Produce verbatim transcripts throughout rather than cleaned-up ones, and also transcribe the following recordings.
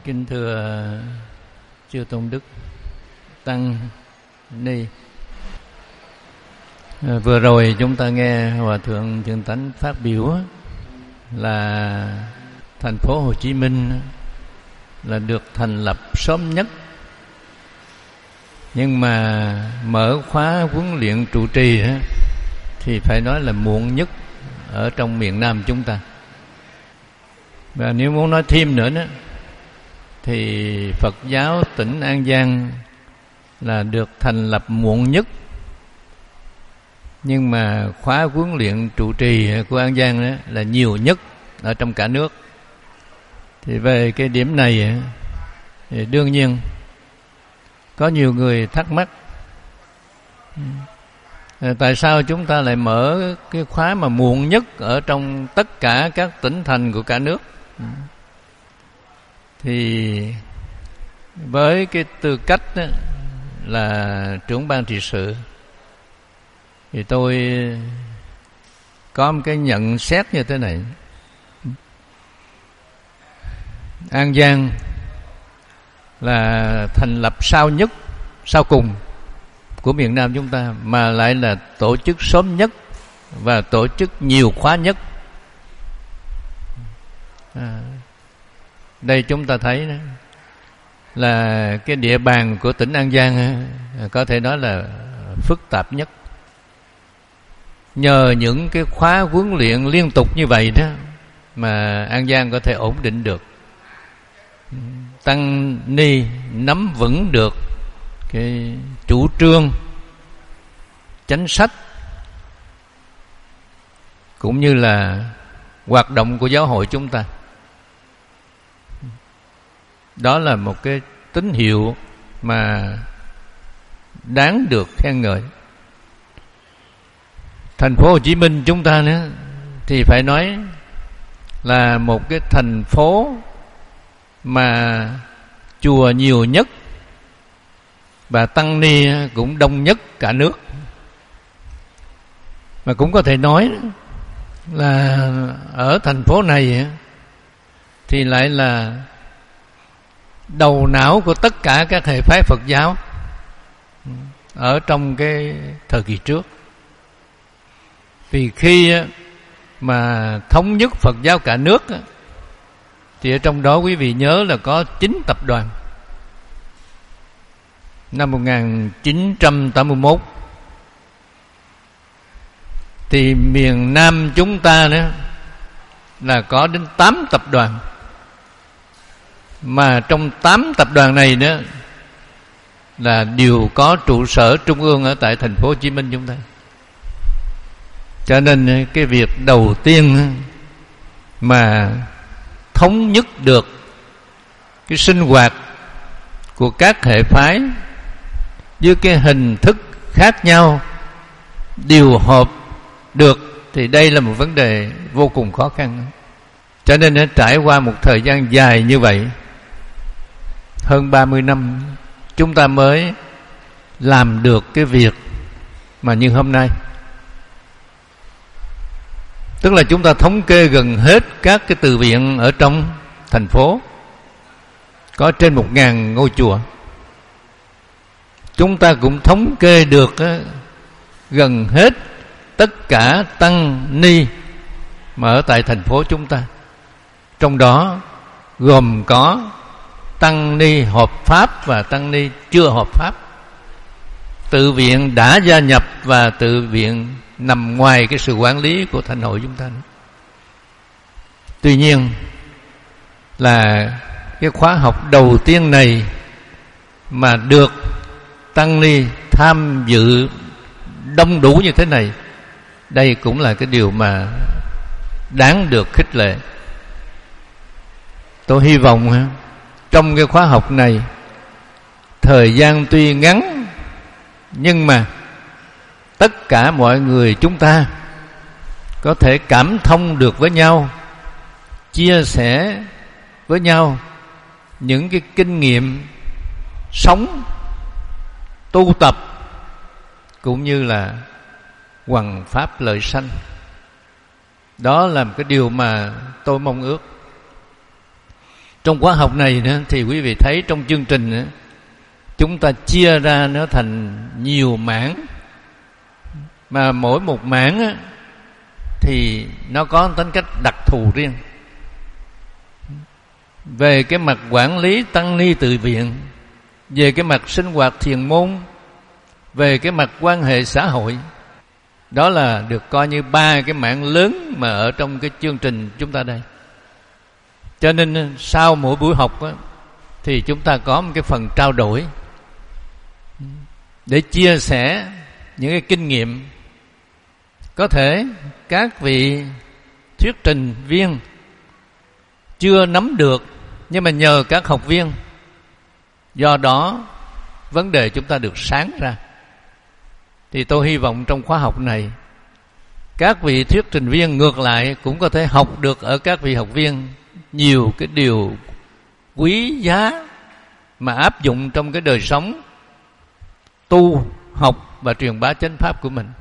Kính thưa Chư Tôn Đức, Tăng Ni, à, vừa rồi chúng ta nghe Hòa Thượng Thiện Tánh phát biểu là thành phố Hồ Chí Minh là được thành lập sớm nhất, nhưng mà mở khóa huấn luyện trụ trì đó, thì phải nói là muộn nhất ở trong miền Nam chúng ta. Và nếu muốn nói thêm nữa đó, thì Phật giáo tỉnh An Giang là được thành lập muộn nhất, nhưng mà khóa huấn luyện trụ trì của An Giang đó là nhiều nhất ở trong cả nước. Thì về cái điểm này thì đương nhiên có nhiều người thắc mắc, tại sao chúng ta lại mở cái khóa mà muộn nhất ở trong tất cả các tỉnh thành của cả nước. Thì với cái tư cách đó là trưởng ban trị sự, thì tôi có một cái nhận xét như thế này. An Giang là thành lập sau nhất, sau cùng của miền Nam chúng ta, mà lại là tổ chức sớm nhất và tổ chức nhiều khóa nhất. À, đây chúng ta thấy đó, là cái địa bàn của tỉnh An Giang có thể nói là phức tạp nhất. Nhờ những cái khóa huấn luyện liên tục như vậy đó mà An Giang có thể ổn định được. Tăng ni nắm vững được cái chủ trương, chính sách cũng như là hoạt động của giáo hội chúng ta. Đó là một cái tín hiệu mà đáng được khen ngợi. Thành phố Hồ Chí Minh chúng ta nữa thì phải nói là một cái thành phố mà chùa nhiều nhất và tăng ni cũng đông nhất cả nước. Mà cũng có thể nói là ở thành phố này thì lại là đầu não của tất cả các hệ phái Phật giáo ở trong cái thời kỳ trước. Vì khi mà thống nhất Phật giáo cả nước thì ở trong đó quý vị nhớ là có chín tập đoàn. Năm một nghìn chín trăm tám mươi mốt thì miền Nam chúng ta đó là có đến tám tập đoàn. Mà trong tám tập đoàn này đó là đều có trụ sở trung ương ở tại thành phố Hồ Chí Minh chúng ta. Cho nên cái việc đầu tiên mà thống nhất được cái sinh hoạt của các hệ phái với cái hình thức khác nhau điều hợp được, thì đây là một vấn đề vô cùng khó khăn. Cho nên đã trải qua một thời gian dài như vậy, hơn ba mươi năm, chúng ta mới làm được cái việc mà như hôm nay. Tức là chúng ta thống kê gần hết các cái từ viện ở trong thành phố, có trên một ngàn ngôi chùa. Chúng ta cũng thống kê được gần hết tất cả tăng ni mà ở tại thành phố chúng ta. Trong đó gồm có tăng ni hợp pháp và tăng ni chưa hợp pháp, tự viện đã gia nhập và tự viện nằm ngoài cái sự quản lý của Thánh hội chúng ta nữa. Tuy nhiên là cái khóa học đầu tiên này mà được tăng ni tham dự đông đủ như thế này, đây cũng là cái điều mà đáng được khích lệ. Tôi hy vọng trong cái khóa học này, thời gian tuy ngắn nhưng mà tất cả mọi người chúng ta có thể cảm thông được với nhau, chia sẻ với nhau những cái kinh nghiệm sống, tu tập cũng như là hoằng pháp lợi sanh. Đó là một cái điều mà tôi mong ước. Trong khóa học này nữa, thì quý vị thấy trong chương trình nữa, chúng ta chia ra nó thành nhiều mảng, mà mỗi một mảng á, thì nó có tính cách đặc thù riêng. Về cái mặt quản lý tăng ni tự viện, về cái mặt sinh hoạt thiền môn, về cái mặt quan hệ xã hội. Đó là được coi như ba cái mảng lớn mà ở trong cái chương trình chúng ta đây. Cho nên sau mỗi buổi học á, thì chúng ta có một cái phần trao đổi để chia sẻ những cái kinh nghiệm. Có thể các vị thuyết trình viên chưa nắm được, nhưng mà nhờ các học viên, do đó vấn đề chúng ta được sáng ra. Thì tôi hy vọng trong khóa học này, các vị thuyết trình viên ngược lại cũng có thể học được ở các vị học viên nhiều cái điều quý giá mà áp dụng trong cái đời sống tu, học và truyền bá chánh pháp của mình.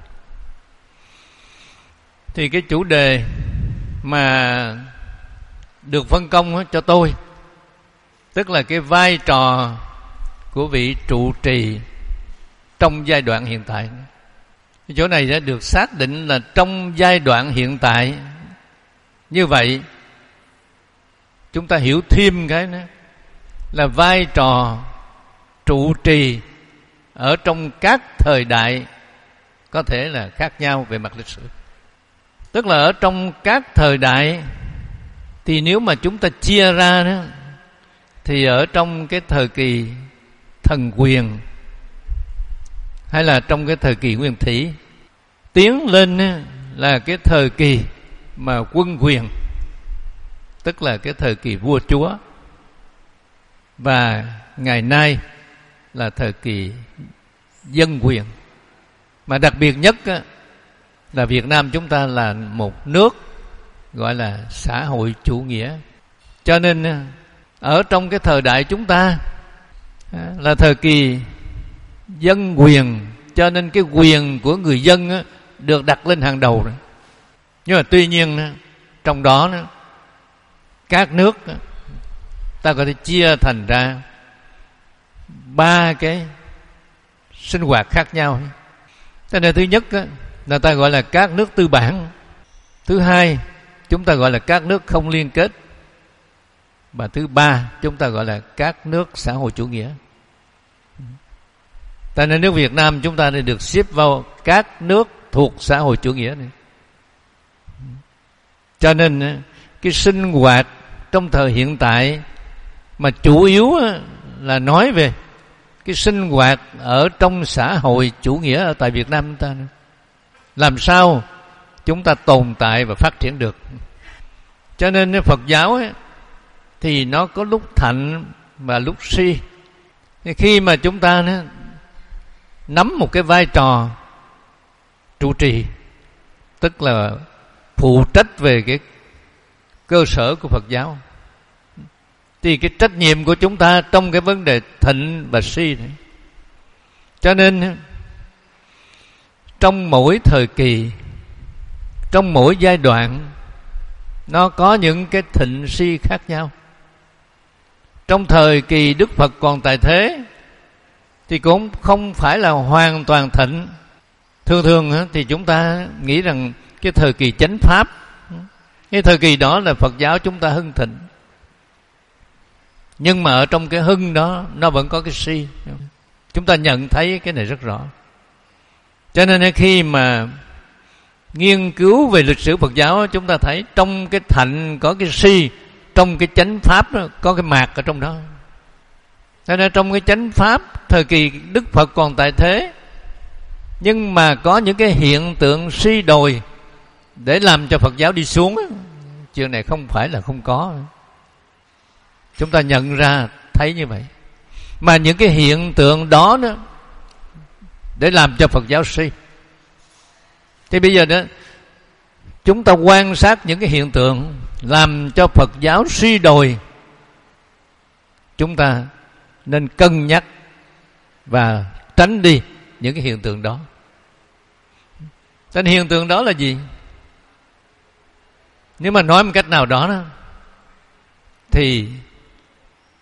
Thì cái chủ đề mà được phân công cho tôi, tức là cái vai trò của vị trụ trì trong giai đoạn hiện tại. Cái chỗ này đã được xác định là trong giai đoạn hiện tại. Như vậy chúng ta hiểu thêm cái nữa là vai trò trụ trì ở trong các thời đại có thể là khác nhau về mặt lịch sử. Tức là ở trong các thời đại, thì nếu mà chúng ta chia ra đó, thì ở trong cái thời kỳ thần quyền hay là trong cái thời kỳ nguyên thủy, tiến lên là cái thời kỳ mà quân quyền, tức là cái thời kỳ vua chúa, và ngày nay là thời kỳ dân quyền. Mà đặc biệt nhất là Việt Nam chúng ta là một nước gọi là xã hội chủ nghĩa. Cho nên ở trong cái thời đại chúng ta là thời kỳ dân quyền, cho nên cái quyền của người dân được đặt lên hàng đầu. Nhưng mà tuy nhiên trong đó các nước ta có thể chia thành ra ba cái sinh hoạt khác nhau. Cho nên thứ nhất là ta gọi là các nước tư bản, thứ hai chúng ta gọi là các nước không liên kết, và thứ ba chúng ta gọi là các nước xã hội chủ nghĩa. Tại nên nước Việt Nam chúng ta được xếp vào các nước thuộc xã hội chủ nghĩa này. Cho nên cái sinh hoạt trong thời hiện tại mà chủ yếu là nói về cái sinh hoạt ở trong xã hội chủ nghĩa ở tại Việt Nam chúng ta, làm sao chúng ta tồn tại và phát triển được. Cho nên Phật giáo ấy, thì nó có lúc thạnh và lúc suy. Khi mà chúng ta nó nắm một cái vai trò trụ trì, tức là phụ trách về cái cơ sở của Phật giáo, thì cái trách nhiệm của chúng ta trong cái vấn đề thịnh và suy này. Cho nên trong mỗi thời kỳ, trong mỗi giai đoạn, nó có những cái thịnh suy khác nhau. Trong thời kỳ Đức Phật còn tại thế thì cũng không phải là hoàn toàn thịnh. Thường thường thì chúng ta nghĩ rằng cái thời kỳ chánh pháp, cái thời kỳ đó là Phật giáo chúng ta hưng thịnh. Nhưng mà ở trong cái hưng đó nó vẫn có cái suy. Chúng ta nhận thấy cái này rất rõ. Cho nên khi mà nghiên cứu về lịch sử Phật giáo, chúng ta thấy trong cái thạnh có cái suy, trong cái chánh pháp đó, có cái mạc ở trong đó. Cho nên trong cái chánh pháp thời kỳ Đức Phật còn tại thế, nhưng mà có những cái hiện tượng suy đồi để làm cho Phật giáo đi xuống. Chuyện này không phải là không có. Chúng ta nhận ra thấy như vậy. Mà những cái hiện tượng đó đó để làm cho Phật giáo suy. Thì bây giờ đó chúng ta quan sát những cái hiện tượng làm cho Phật giáo suy đồi, chúng ta nên cân nhắc và tránh đi những cái hiện tượng đó. Nên hiện tượng đó là gì? Nếu mà nói một cách nào đó, đó thì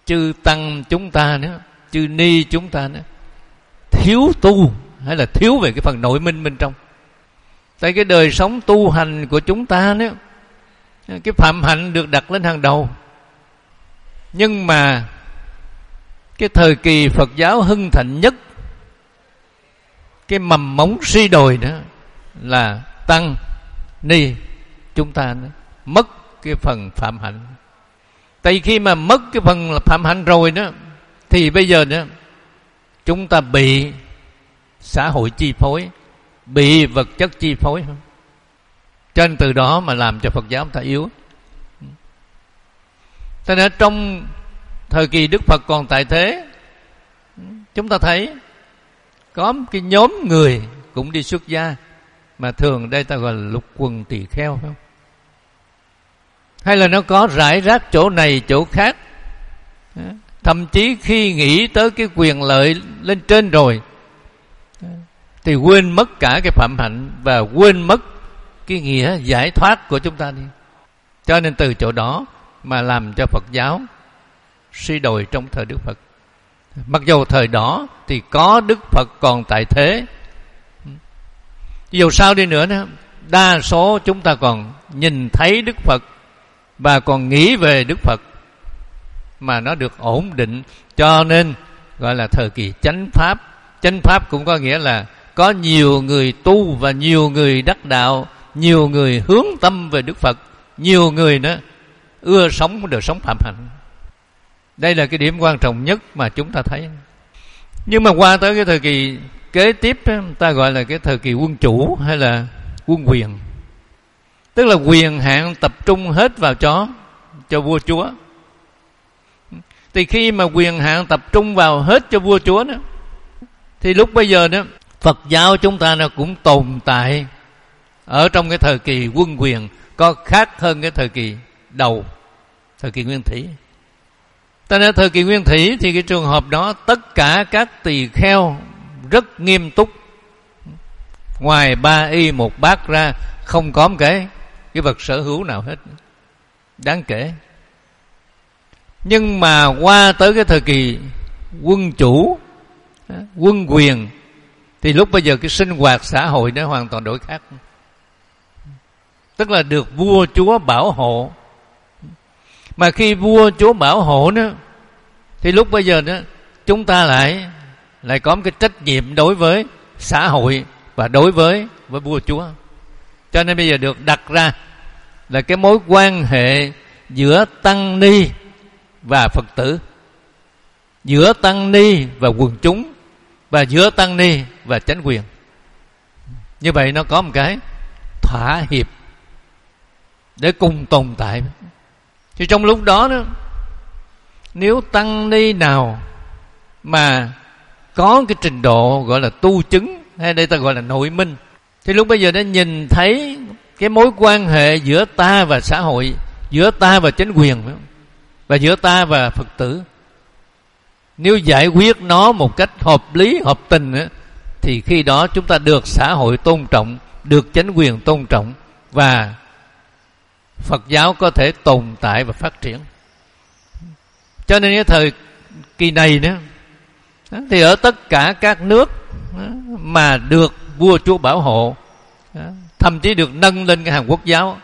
chư tăng chúng ta nữa, chư ni chúng ta nữa thiếu tu hay là thiếu về cái phần nội minh bên trong. Tại cái đời sống tu hành của chúng ta nữa, cái phạm hạnh được đặt lên hàng đầu. Nhưng mà cái thời kỳ Phật giáo hưng thịnh nhất, cái mầm mống suy đồi đó là tăng ni chúng ta nữa, mất cái phần phạm hạnh. Tại khi mà mất cái phần phạm hạnh rồi đó, thì bây giờ đó chúng ta bị xã hội chi phối, bị vật chất chi phối. Cho nên từ đó mà làm cho Phật giáo chúng ta yếu. Cho nên trong thời kỳ Đức Phật còn tại thế, chúng ta thấy có một cái nhóm người cũng đi xuất gia, mà thường đây ta gọi là lục quần tỳ kheo, phải không? Hay là nó có rải rác chỗ này chỗ khác. Thậm chí khi nghĩ tới cái quyền lợi lên trên rồi thì quên mất cả cái phạm hạnh và quên mất cái nghĩa giải thoát của chúng ta đi. Cho nên từ chỗ đó mà làm cho Phật giáo suy đồi trong thời Đức Phật. Mặc dù thời đó thì có Đức Phật còn tại thế, dù sao đi nữa đó, đa số chúng ta còn nhìn thấy Đức Phật và còn nghĩ về Đức Phật mà nó được ổn định. Cho nên gọi là thời kỳ chánh pháp. Chánh pháp cũng có nghĩa là có nhiều người tu và nhiều người đắc đạo, nhiều người hướng tâm về Đức Phật, nhiều người nữa ưa sống đời sống phạm hạnh. Đây là cái điểm quan trọng nhất mà chúng ta thấy. Nhưng mà qua tới cái thời kỳ kế tiếp đó, ta gọi là cái thời kỳ quân chủ hay là quân quyền. Tức là quyền hạn tập trung hết vào cho cho vua chúa. Thì khi mà quyền hạn tập trung vào hết cho vua chúa đó, thì lúc bây giờ đó Phật giáo chúng ta nó cũng tồn tại ở trong cái thời kỳ quân quyền, có khác hơn cái thời kỳ đầu, thời kỳ Nguyên Thủy. Cho nên thời kỳ Nguyên Thủy thì cái trường hợp đó tất cả các tỳ kheo rất nghiêm túc, ngoài ba y một bát ra không có một cái cái vật sở hữu nào hết đáng kể. Nhưng mà qua tới cái thời kỳ quân chủ, quân quyền, thì lúc bây giờ cái sinh hoạt xã hội nó hoàn toàn đổi khác. Tức là được vua chúa bảo hộ. Mà khi vua chúa bảo hộ đó, thì lúc bây giờ đó chúng ta lại lại có một cái trách nhiệm đối với xã hội và đối với với vua chúa. Cho nên bây giờ được đặt ra là cái mối quan hệ giữa tăng ni và Phật tử, giữa tăng ni và quần chúng, và giữa tăng ni và chánh quyền. Như vậy nó có một cái thỏa hiệp để cùng tồn tại. Thì trong lúc đó, đó nếu tăng ni nào mà có cái trình độ gọi là tu chứng, hay đây ta gọi là nội minh, thì lúc bây giờ nó nhìn thấy cái mối quan hệ giữa ta và xã hội, giữa ta và chánh quyền, và giữa ta và Phật tử, nếu giải quyết nó một cách hợp lý, hợp tình, thì khi đó chúng ta được xã hội tôn trọng, được chánh quyền tôn trọng, và Phật giáo có thể tồn tại và phát triển. Cho nên cái thời kỳ này nữa, thì ở tất cả các nước mà được vua chúa bảo hộ, thậm chí được nâng lên cái hàng quốc giáo.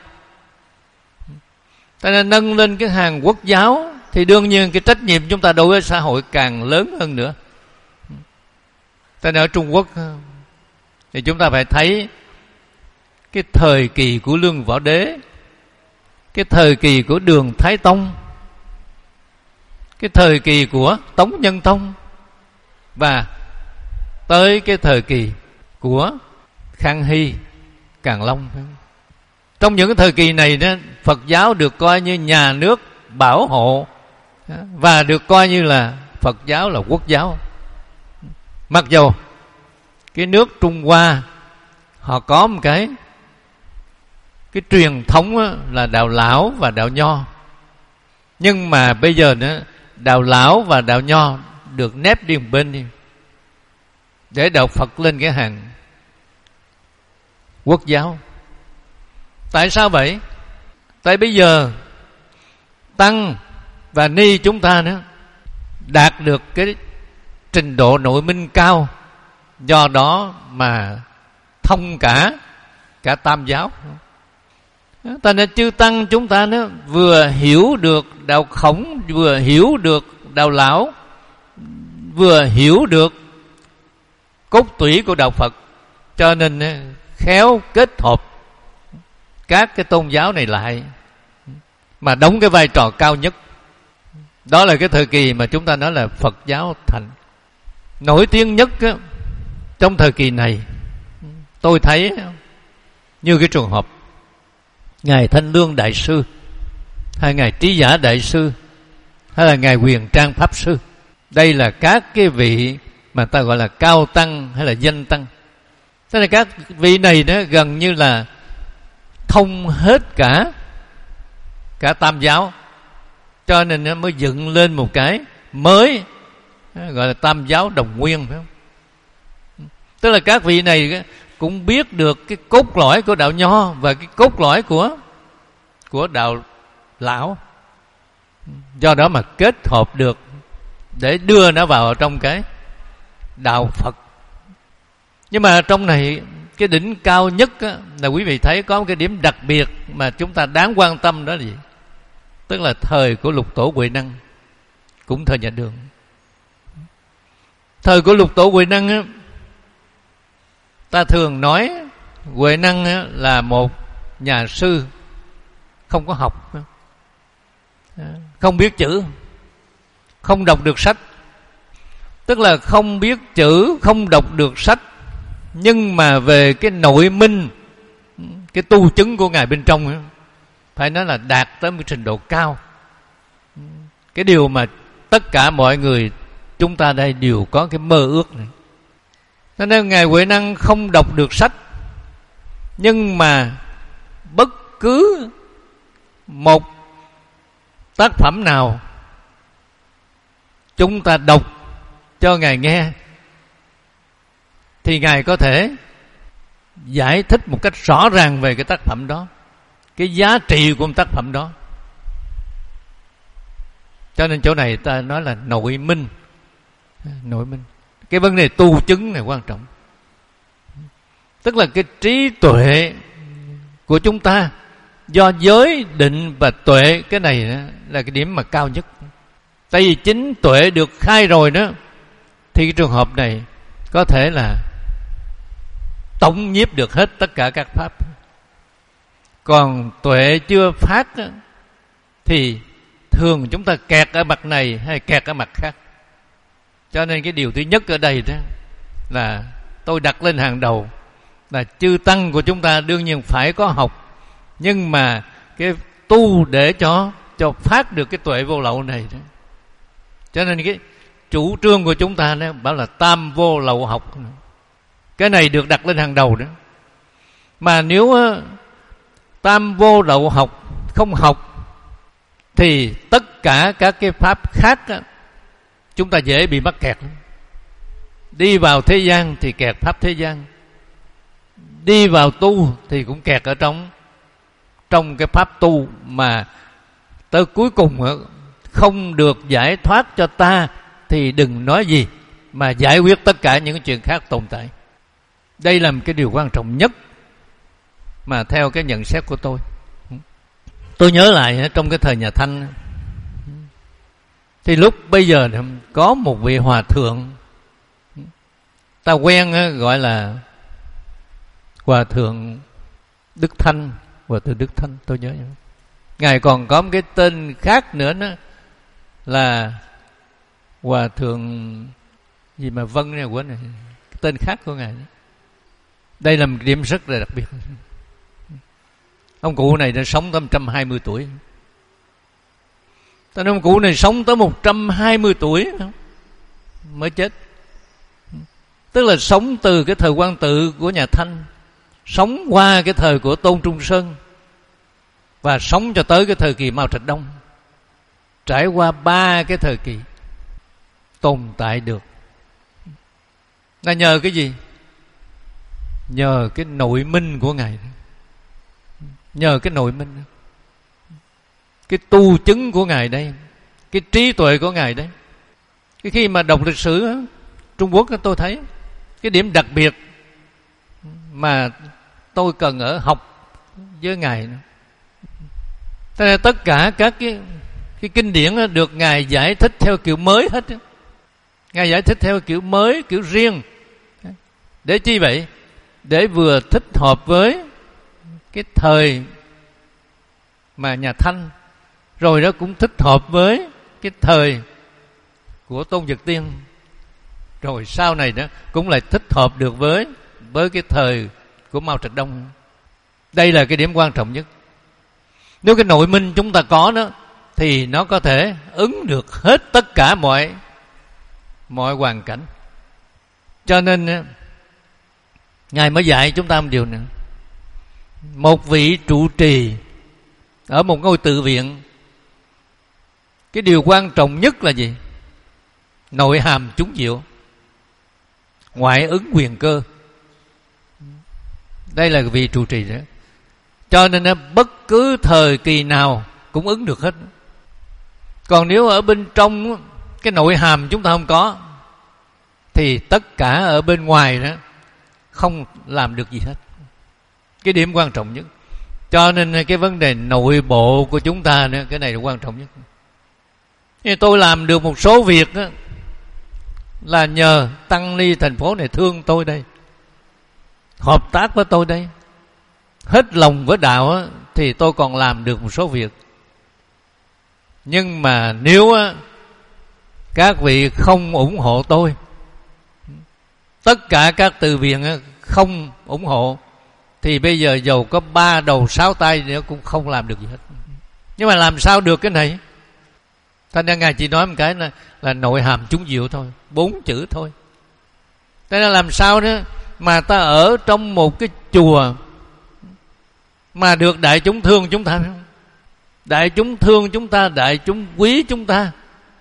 Cho nên nâng lên cái hàng quốc giáo thì đương nhiên cái trách nhiệm chúng ta đối với xã hội càng lớn hơn nữa. Cho nên ở Trung Quốc thì chúng ta phải thấy cái thời kỳ của Lương Võ Đế, cái thời kỳ của Đường Thái Tông, cái thời kỳ của Tống Nhân Tông, và tới cái thời kỳ của Khang Hy, Càn Long. Trong những cái thời kỳ này đó, Phật giáo được coi như nhà nước bảo hộ và được coi như là Phật giáo là quốc giáo. Mặc dù cái nước Trung Hoa họ có một cái cái truyền thống là đạo lão và đạo nho, nhưng mà bây giờ nữa đạo lão và đạo nho được nép đi một bên đi, để đạo Phật lên cái hàng quốc giáo. Tại sao vậy? Tại bây giờ tăng và ni chúng ta nữa đạt được cái trình độ nội minh cao, do đó mà thông cả cả tam giáo. Ta nên chư tăng chúng ta nó vừa hiểu được đạo Khổng, vừa hiểu được đạo Lão, vừa hiểu được cốt tủy của đạo Phật, cho nên khéo kết hợp các cái tôn giáo này lại mà đóng cái vai trò cao nhất. Đó là cái thời kỳ mà chúng ta nói là Phật giáo thành. Nổi tiếng nhất á, trong thời kỳ này tôi thấy như cái trường hợp Ngài Thanh Lương Đại Sư, hay Ngài Trí Giả Đại Sư, hay là Ngài Huyền Trang Pháp Sư. Đây là các cái vị mà ta gọi là cao tăng hay là danh tăng. Thế là các vị này đó gần như là thông hết cả cả tam giáo, cho nên nó mới dựng lên một cái mới gọi là tam giáo đồng nguyên, phải không? Tức là các vị này cũng biết được cái cốt lõi của đạo Nho và cái cốt lõi của của đạo Lão, do đó mà kết hợp được để đưa nó vào trong cái đạo Phật. Nhưng mà trong này cái đỉnh cao nhất á, là quý vị thấy có một cái điểm đặc biệt mà chúng ta đáng quan tâm, đó là gì? Tức là thời của Lục Tổ Huệ Năng, cũng thời Nhà Đường. Thời của Lục Tổ Huệ Năng á, ta thường nói Huệ Năng á, là một nhà sư không có học, không biết chữ, không đọc được sách. Tức là không biết chữ, không đọc được sách, nhưng mà về cái nội minh, cái tu chứng của Ngài bên trong ấy, phải nói là đạt tới một trình độ cao. Cái điều mà tất cả mọi người chúng ta đây đều có cái mơ ước này. Cho nên Ngài Huệ Năng không đọc được sách, nhưng mà bất cứ một tác phẩm nào chúng ta đọc cho Ngài nghe thì Ngài có thể giải thích một cách rõ ràng về cái tác phẩm đó, cái giá trị của một tác phẩm đó. Cho nên chỗ này ta nói là nội minh. Nội minh. Cái vấn đề tu chứng này quan trọng. Tức là cái trí tuệ của chúng ta do giới định và tuệ, cái này là cái điểm mà cao nhất. Tại vì chính tuệ được khai rồi đó, thì cái trường hợp này có thể là tổng nhiếp được hết tất cả các pháp. Còn tuệ chưa phát đó, thì thường chúng ta kẹt ở mặt này hay kẹt ở mặt khác. Cho nên cái điều thứ nhất ở đây đó là tôi đặt lên hàng đầu là chư tăng của chúng ta đương nhiên phải có học, nhưng mà cái tu để cho cho phát được cái tuệ vô lậu này đó. Cho nên cái chủ trương của chúng ta đó bảo là tam vô lậu học. Cái này được đặt lên hàng đầu đó. Mà nếu tam vô lậu học không học thì tất cả các cái pháp khác đó, chúng ta dễ bị mắc kẹt. Đi vào thế gian thì kẹt pháp thế gian, đi vào tu thì cũng kẹt ở trong trong cái pháp tu, mà tới cuối cùng không được giải thoát cho ta thì đừng nói gì mà giải quyết tất cả những chuyện khác tồn tại. Đây là một cái điều quan trọng nhất mà theo cái nhận xét của tôi. Tôi nhớ lại trong cái thời nhà Thanh, thì lúc bây giờ có một vị hòa thượng ta quen gọi là Hòa thượng Đức Thanh. Hòa thượng Đức Thanh tôi nhớ. Ngài còn có một cái tên khác nữa đó là Hòa thượng gì mà Vân này, quên này, cái tên khác của Ngài đó. Đây là một điểm rất là đặc biệt. Ông cụ này đã sống tới một trăm hai mươi tuổi. Tên ông cụ này sống tới một trăm hai mươi tuổi mới chết. Tức là sống từ cái thời Quang Tự của nhà Thanh, sống qua cái thời của Tôn Trung Sơn, và sống cho tới cái thời kỳ Mao Trạch Đông. Trải qua ba cái thời kỳ tồn tại được là nhờ cái gì? Nhờ cái nội minh của Ngài. Nhờ cái nội minh, cái tu chứng của Ngài đây, cái trí tuệ của Ngài đấy. Cái khi mà đọc lịch sử Trung Quốc, tôi thấy cái điểm đặc biệt mà tôi cần ở học với Ngài nữa. Thế nên tất cả các cái, cái kinh điển được Ngài giải thích theo kiểu mới hết. Ngài giải thích theo kiểu mới, kiểu riêng. Để chi vậy? Để vừa thích hợp với cái thời mà nhà Thanh, rồi nó cũng thích hợp với cái thời của Tôn Dực Tiên, rồi sau này đó cũng lại thích hợp được với với cái thời của Mao Trạch Đông. Đây là cái điểm quan trọng nhất. Nếu cái nội minh chúng ta có đó thì nó có thể ứng được hết tất cả mọi mọi hoàn cảnh. Cho nên Ngài mới dạy chúng ta một điều nữa. Một vị trụ trì ở một ngôi tự viện, cái điều quan trọng nhất là gì? Nội hàm chúng diệu, ngoại ứng quyền cơ. Đây là vị trụ trì đó. Cho nên bất cứ thời kỳ nào cũng ứng được hết. Còn nếu ở bên trong cái nội hàm chúng ta không có, thì tất cả ở bên ngoài đó không làm được gì hết. Cái điểm quan trọng nhất. Cho nên cái vấn đề nội bộ của chúng ta nữa, cái này là quan trọng nhất. Nhưng tôi làm được một số việc đó, là nhờ tăng ni thành phố này thương tôi đây, hợp tác với tôi đây, hết lòng với đạo á, thì tôi còn làm được một số việc. Nhưng mà nếu á, các vị không ủng hộ tôi, tất cả các từ viện á, không ủng hộ, thì bây giờ dầu có ba đầu sáu tay nữa cũng không làm được gì hết. Nhưng mà làm sao được cái này? Thành ra Ngài chỉ nói một cái là, là nội hàm chúng diệu thôi, bốn chữ thôi. Thế nên làm sao đó mà ta ở trong một cái chùa mà được đại chúng thương chúng ta, đại chúng thương chúng ta, đại chúng quý chúng ta,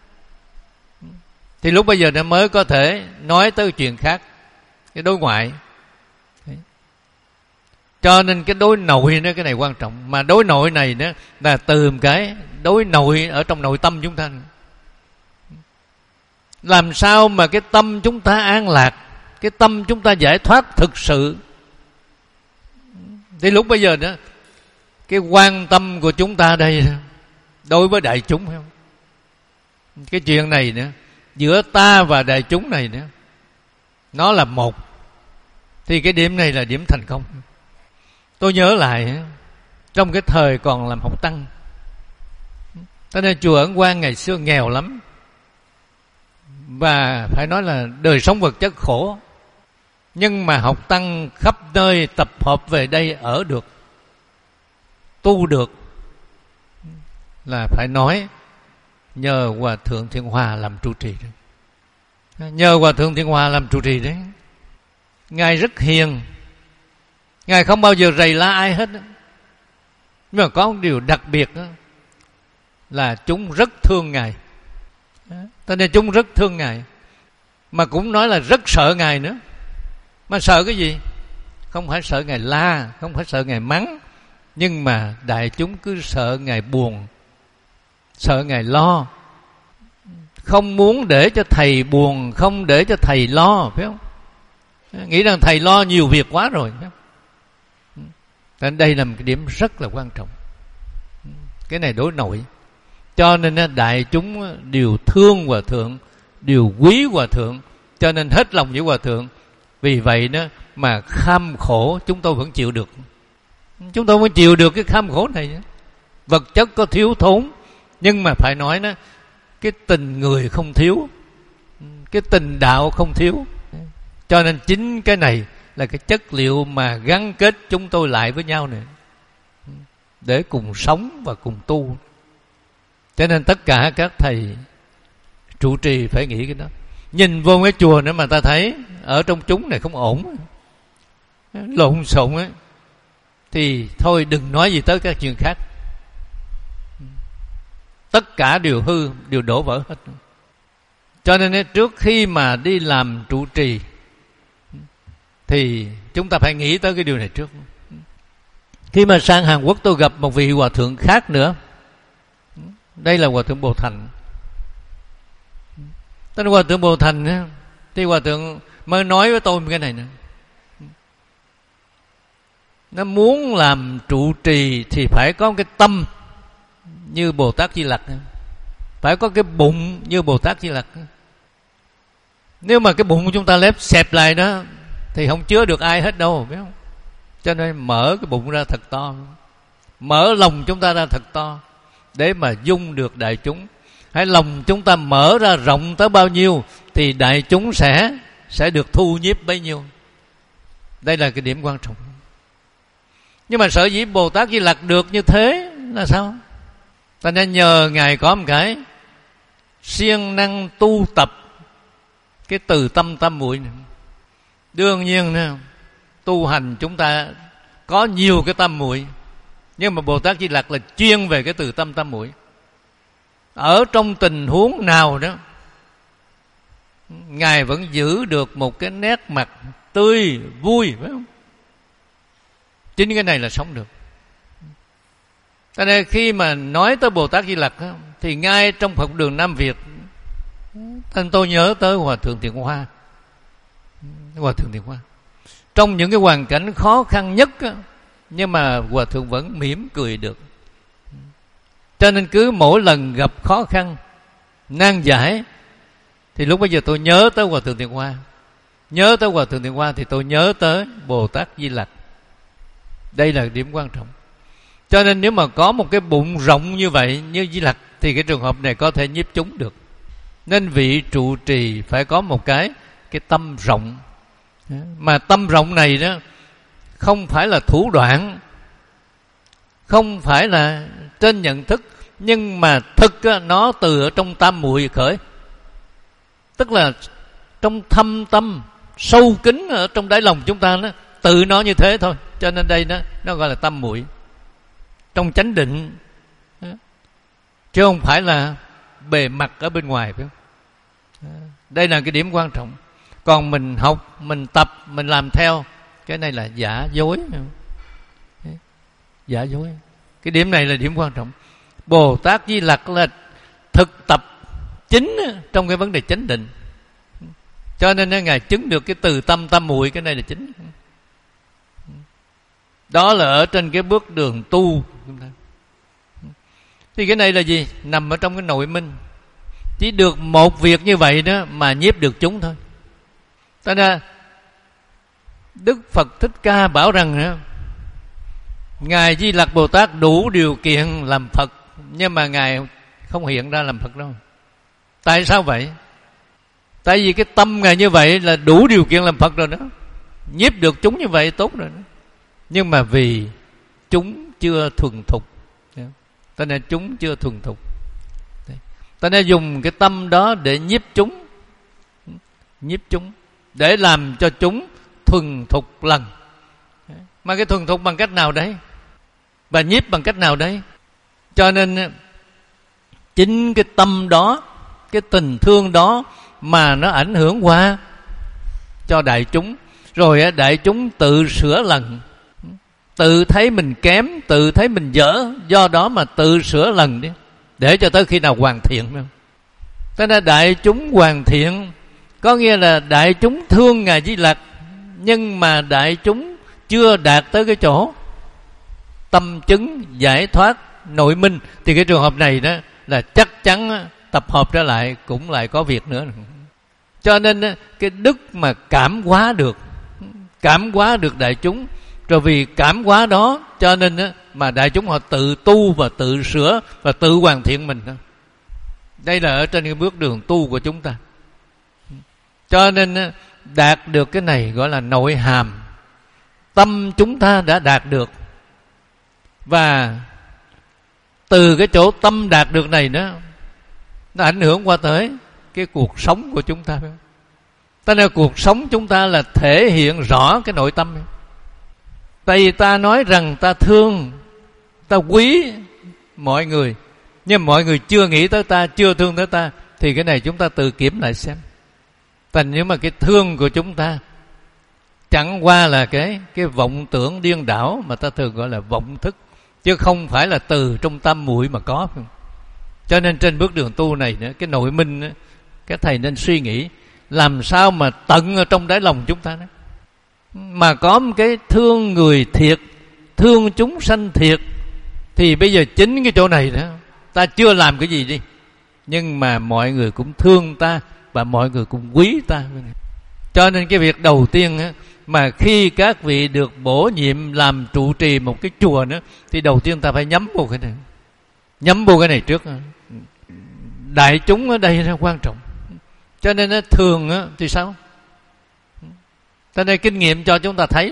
thì lúc bây giờ nó mới có thể nói tới chuyện khác, cái đối ngoại. Cho nên cái đối nội đó, cái này quan trọng. Mà đối nội này đó là từ một cái đối nội ở trong nội tâm chúng ta. Làm sao mà cái tâm chúng ta an lạc, cái tâm chúng ta giải thoát thực sự, thì lúc bây giờ đó cái quan tâm của chúng ta đây đối với đại chúng, không? Cái chuyện này nữa, giữa ta và đại chúng này nữa, nó là một, thì cái điểm này là điểm thành công. Tôi nhớ lại trong cái thời còn làm học tăng, cho nên chùa Ấn Quang ngày xưa nghèo lắm, và phải nói là đời sống vật chất khổ. Nhưng mà học tăng khắp nơi tập hợp về đây ở được, tu được, là phải nói nhờ Hòa Thượng Thiện Hòa làm trụ trì đấy. Nhờ Hòa Thượng Thiện Hòa làm trụ trì đấy. Ngài rất hiền, Ngài không bao giờ rầy la ai hết. Nhưng mà có một điều đặc biệt đó, là chúng rất thương Ngài. Cho nên chúng rất thương Ngài, mà cũng nói là rất sợ Ngài nữa. Mà sợ cái gì? Không phải sợ Ngài la, không phải sợ Ngài mắng, nhưng mà đại chúng cứ sợ Ngài buồn, sợ Ngài lo, không muốn để cho thầy buồn, không để cho thầy lo, phải không? Nghĩ rằng thầy lo nhiều việc quá rồi. Nên đây là một cái điểm rất là quan trọng. Cái này đối nội. Cho nên đại chúng đều thương Hòa Thượng, đều quý Hòa Thượng, cho nên hết lòng với Hòa Thượng. Vì vậy đó mà kham khổ chúng tôi vẫn chịu được. Chúng tôi vẫn chịu được cái kham khổ này. Vật chất có thiếu thốn, nhưng mà phải nói đó, cái tình người không thiếu, cái tình đạo không thiếu. Cho nên chính cái này là cái chất liệu mà gắn kết chúng tôi lại với nhau này, để cùng sống và cùng tu. Cho nên tất cả các thầy trụ trì phải nghĩ cái đó. Nhìn vô cái chùa nữa mà ta thấy ở trong chúng này không ổn, lộn xộn ấy, thì thôi đừng nói gì tới các chuyện khác. Tất cả đều hư, đều đổ vỡ hết. Cho nên trước khi mà đi làm trụ trì thì chúng ta phải nghĩ tới cái điều này trước. Khi mà sang Hàn Quốc, tôi gặp một vị Hòa Thượng khác nữa. Đây là Hòa Thượng Bồ Thành. Tên Hòa Thượng Bồ Thành á, thì Hòa Thượng mới nói với tôi cái này nữa. Nó muốn làm trụ trì thì phải có cái tâm như Bồ Tát Di Lặc, phải có cái bụng như Bồ Tát Di Lặc. Nếu mà cái bụng của chúng ta lép xẹp lại đó thì không chứa được ai hết đâu, biết không? Cho nên mở cái bụng ra thật to, mở lòng chúng ta ra thật to để mà dung được đại chúng. Hay lòng chúng ta mở ra rộng tới bao nhiêu thì đại chúng sẽ sẽ được thu nhiếp bấy nhiêu. Đây là cái điểm quan trọng. Nhưng mà sở dĩ Bồ Tát Di Lặc được như thế là sao? Ta nên nhờ Ngài có một cái siêng năng tu tập cái từ tâm tam muội này. Đương nhiên nè, tu hành chúng ta có nhiều cái tam muội, nhưng mà Bồ Tát Di Lặc là chuyên về cái từ tâm tam muội. Ở trong tình huống nào đó Ngài vẫn giữ được một cái nét mặt tươi vui, phải không? Chính cái này là sống được. Cho nên khi mà nói tới Bồ Tát Di Lặc thì ngay trong Phật đường Nam Việt, thân tôi nhớ tới Hòa Thượng Thiện Hoa. Hòa Thượng Thiện Hoa trong những cái hoàn cảnh khó khăn nhất, nhưng mà Hòa Thượng vẫn mỉm cười được. Cho nên cứ mỗi lần gặp khó khăn nan giải thì lúc bây giờ tôi nhớ tới Hòa Thượng Thiện Hoa. Nhớ tới Hòa Thượng Thiện Hoa thì tôi nhớ tới Bồ Tát Di Lặc. Đây là điểm quan trọng. Cho nên nếu mà có một cái bụng rộng như vậy, như Di Lặc, thì cái trường hợp này có thể nhiếp chúng được. Nên vị trụ trì phải có một cái cái tâm rộng. Mà tâm rộng này đó không phải là thủ đoạn, không phải là trên nhận thức, nhưng mà thực á, nó từ ở trong tam muội khởi. Tức là trong thâm tâm sâu kín ở trong đáy lòng chúng ta đó, tự nó như thế thôi. Cho nên đây đó, nó gọi là tam muội trong chánh định, chứ không phải là bề mặt ở bên ngoài, phải không? Đây là cái điểm quan trọng. Còn mình học, mình tập, mình làm theo, cái này là giả dối. Giả dối. Cái điểm này là điểm quan trọng. Bồ Tát Di Lặc là thực tập chính trong cái vấn đề chánh định. Cho nên Ngài chứng được cái từ tâm tam muội, cái này là chính. Đó là ở trên cái bước đường tu. Thì cái này là gì? Nằm ở trong cái nội minh. Chỉ được một việc như vậy đó mà nhiếp được chúng thôi. Cho nên Đức Phật Thích Ca bảo rằng đó, Ngài Di Lặc Bồ Tát đủ điều kiện làm Phật, nhưng mà Ngài không hiện ra làm Phật đâu. Tại sao vậy? Tại vì cái tâm Ngài như vậy là đủ điều kiện làm Phật rồi đó, nhiếp được chúng như vậy tốt rồi đó. Nhưng mà vì chúng chưa thuần thục, cho nên chúng chưa thuần thục, ta nên dùng cái tâm đó để nhiếp chúng, nhiếp chúng để làm cho chúng thuần thục lần. Mà cái thuần thục bằng cách nào đấy, và nhiếp bằng cách nào đấy? Cho nên chính cái tâm đó, cái tình thương đó mà nó ảnh hưởng qua cho đại chúng, rồi đại chúng tự sửa lần, tự thấy mình kém, tự thấy mình dở, do đó mà tự sửa lần đi, để cho tới khi nào hoàn thiện. Thế nên đại chúng hoàn thiện có nghĩa là đại chúng thương Ngài Di Lặc, nhưng mà đại chúng chưa đạt tới cái chỗ tâm chứng giải thoát nội minh, thì cái trường hợp này đó là chắc chắn tập hợp trở lại cũng lại có việc nữa. Cho nên cái đức mà cảm hóa được, cảm hóa được đại chúng, rồi vì cảm hóa đó cho nên mà đại chúng họ tự tu và tự sửa và tự hoàn thiện mình. Đây là ở trên cái bước đường tu của chúng ta. Cho nên đạt được cái này gọi là nội hàm. Tâm chúng ta đã đạt được, và từ cái chỗ tâm đạt được này đó, nó ảnh hưởng qua tới cái cuộc sống của chúng ta. Cho nên cuộc sống chúng ta là thể hiện rõ cái nội tâm. Tại vì ta nói rằng ta thương, ta quý mọi người, nhưng mọi người chưa nghĩ tới ta, chưa thương tới ta, thì cái này chúng ta tự kiểm lại xem. Thành nếu mà cái thương của chúng ta chẳng qua là cái cái vọng tưởng điên đảo, mà ta thường gọi là vọng thức, chứ không phải là từ trong tâm muội mà có. Cho nên trên bước đường tu này nữa, cái nội minh Các thầy nên suy nghĩ làm sao mà tận ở trong đáy lòng chúng ta đó, mà có một cái thương người thiệt, thương chúng sanh thiệt. Thì bây giờ chính cái chỗ này đó, ta chưa làm cái gì đi, nhưng mà mọi người cũng thương ta và mọi người cũng quý ta. Cho nên cái việc đầu tiên á, mà khi các vị được bổ nhiệm làm trụ trì một cái chùa nữa, thì đầu tiên ta phải nhắm vô cái này, nhắm vô cái này trước. Đại chúng ở đây là quan trọng. Cho nên nó thường á, thì sao? Cho nên kinh nghiệm cho chúng ta thấy,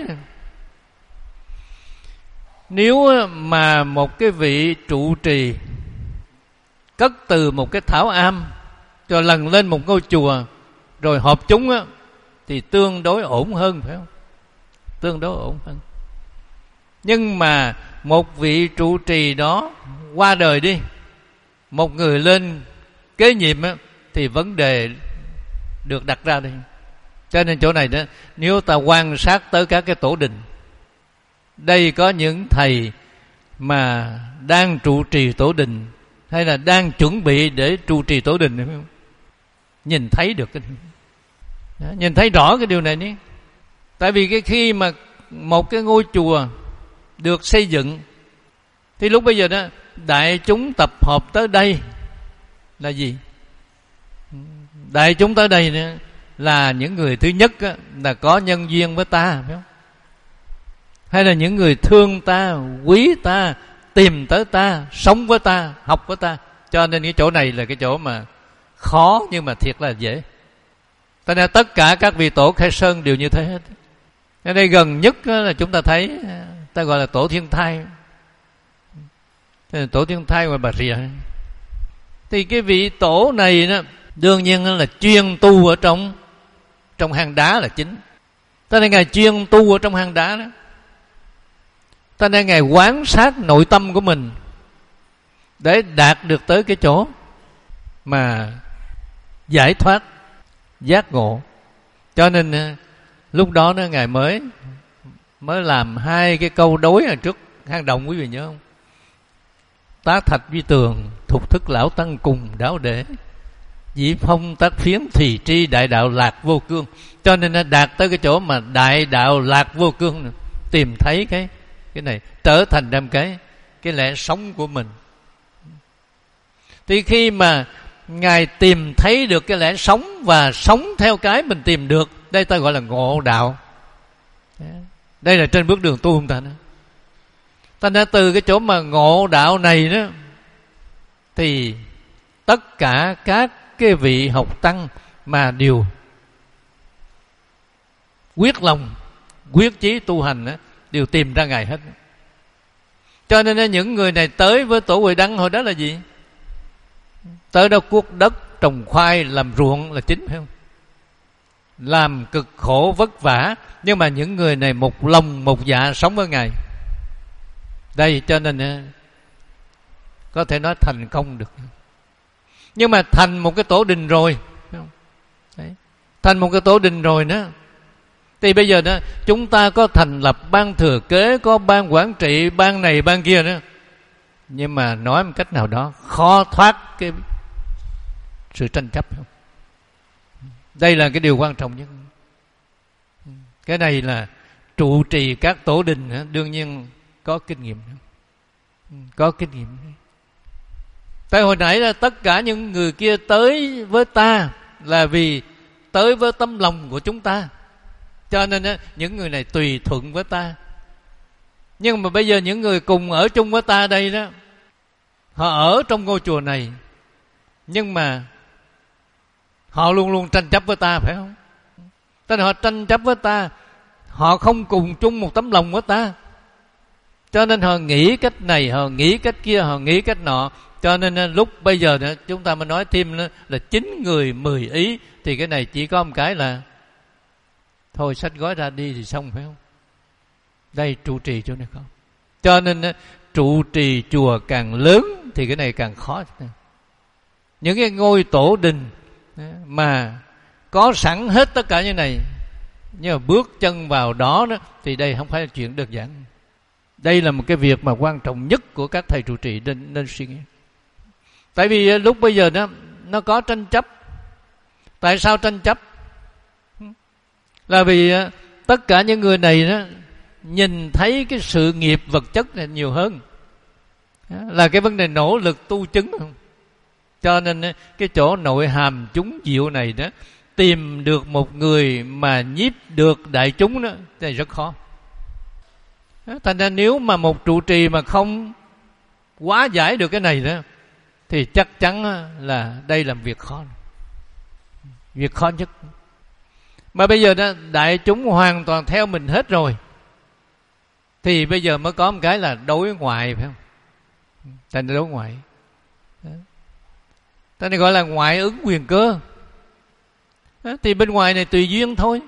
nếu mà một cái vị trụ trì cất từ một cái thảo am cho lần lên một ngôi chùa rồi họp chúng á, thì tương đối ổn hơn, phải không? Tương đối ổn hơn. Nhưng mà một vị trụ trì đó qua đời đi, một người lên kế nhiệm á, thì vấn đề được đặt ra đây. Cho nên chỗ này đó, nếu ta quan sát tới các cái tổ đình, đây có những thầy mà đang trụ trì tổ đình hay là đang chuẩn bị để trụ trì tổ đình, phải không? Nhìn thấy được cái đó, nhìn thấy rõ cái điều này nhé. Tại vì cái khi mà một cái ngôi chùa được xây dựng, thì lúc bây giờ đó đại chúng tập hợp tới đây là gì? Đại chúng tới đây nữa là những người thứ nhất á, là có nhân duyên với ta, phải không? Hay là những người thương ta, quý ta, tìm tới ta, sống với ta, học với ta. Cho nên cái chỗ này là cái chỗ mà khó nhưng mà thiệt là dễ. Cho nên tất cả các vị tổ Khai Sơn đều như thế hết. Ở đây gần nhất là chúng ta thấy, ta gọi là tổ Thiên Thai, tổ Thiên Thai ngoài Bà Rịa. Thì cái vị tổ này đó, đương nhiên là chuyên tu ở trong trong hang đá là chính. Cho nên Ngài chuyên tu ở trong hang đá đó. Cho nên Ngài quan sát nội tâm của mình để đạt được tới cái chỗ mà giải thoát, giác ngộ. Cho nên lúc đó đó Ngài mới mới làm hai cái câu đối ở trước hang động, quý vị nhớ không? Tá thạch vi tường, thục thức lão tăng cùng đáo để, dĩ phong tác phiến thì tri đại đạo lạc vô cương. Cho nên nó đạt tới cái chỗ mà đại đạo lạc vô cương này, tìm thấy cái cái này trở thành đem cái cái lẽ sống của mình. Thì khi mà Ngài tìm thấy được cái lẽ sống và sống theo cái mình tìm được, đây ta gọi là ngộ đạo. Đây là trên bước đường tu không ta nữa. Ta đã từ cái chỗ mà ngộ đạo này đó, thì tất cả các cái vị học tăng mà đều quyết lòng, quyết chí tu hành đó, đều tìm ra Ngài hết. Cho nên những người này tới với Tổ Huệ Đăng hồi đó là gì? Tới đâu cuốc đất, trồng khoai, làm ruộng là chính, phải không? Làm cực khổ vất vả, nhưng mà những người này một lòng một dạ sống với Ngài. Đây cho nên có thể nói thành công được. Nhưng mà thành một cái tổ đình rồi, phải không? Đấy. Thành một cái tổ đình rồi đó, thì bây giờ đó chúng ta có thành lập ban thừa kế, có ban quản trị, ban này ban kia nữa, nhưng mà nói một cách nào đó khó thoát cái sự tranh chấp. Đây là cái điều quan trọng nhất. Cái này là trụ trì các tổ đình đương nhiên có kinh nghiệm, có kinh nghiệm. Tại hồi nãy là tất cả những người kia tới với ta là vì tới với tấm lòng của chúng ta, cho nên á, những người này tùy thuận với ta. Nhưng mà bây giờ những người cùng ở chung với ta đây đó, họ ở trong ngôi chùa này, nhưng mà họ luôn luôn tranh chấp với ta, phải không? Tức là họ tranh chấp với ta, họ không cùng chung một tấm lòng với ta, cho nên họ nghĩ cách này, họ nghĩ cách kia, họ nghĩ cách nọ. Cho nên lúc bây giờ nữa, chúng ta mới nói thêm nữa là chín người mười ý. Thì cái này chỉ có một cái là thôi xách gói ra đi thì xong, phải không? Đây trụ trì chỗ này không. Cho nên trụ trì chùa càng lớn thì cái này càng khó. Những cái ngôi tổ đình mà có sẵn hết tất cả như này, nhưng mà bước chân vào đó, đó thì đây không phải là chuyện đơn giản. Đây là một cái việc mà quan trọng nhất của các thầy trụ trì nên, nên suy nghĩ. Tại vì lúc bây giờ nó, nó có tranh chấp, Tại sao tranh chấp? Là vì tất cả những người này đó nhìn thấy cái sự nghiệp vật chất này nhiều hơn là cái vấn đề nỗ lực tu chứng. Cho nên cái chỗ nội hàm chúng diệu này đó, tìm được một người mà nhiếp được đại chúng đó thì rất khó. Thành ra nếu mà một trụ trì mà không hóa giải được cái này đó thì chắc chắn là đây là việc khó, việc khó nhất. Mà bây giờ đó đại chúng hoàn toàn theo mình hết rồi thì bây giờ mới có một cái là đối ngoại, phải không? Thành ra đối ngoại, ta này gọi là ngoại ứng quyền cơ. Thì bên ngoài này tùy duyên thôi.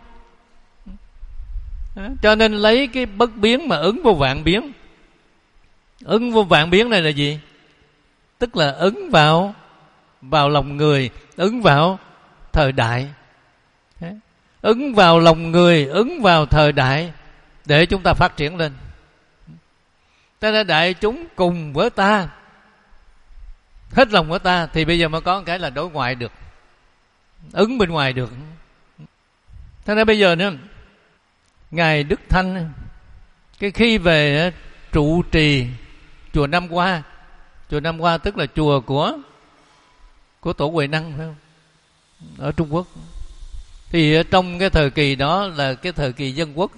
Cho nên lấy cái bất biến mà ứng vô vạn biến. Ứng vô vạn biến này là gì? Tức là ứng vào vào lòng người, ứng vào thời đại. Ứng vào lòng người, ứng vào thời đại để chúng ta phát triển lên. Cho nên đại chúng cùng với ta, hết lòng với ta thì bây giờ mới có cái là đối ngoại được, ứng bên ngoài được. Thế nên bây giờ nữa, Ngài Đức Thanh cái khi về trụ trì chùa Nam Hoa, chùa Nam Hoa tức là chùa của của Tổ Huệ Năng, phải không? Ở Trung Quốc. Thì trong cái thời kỳ đó là cái thời kỳ dân quốc.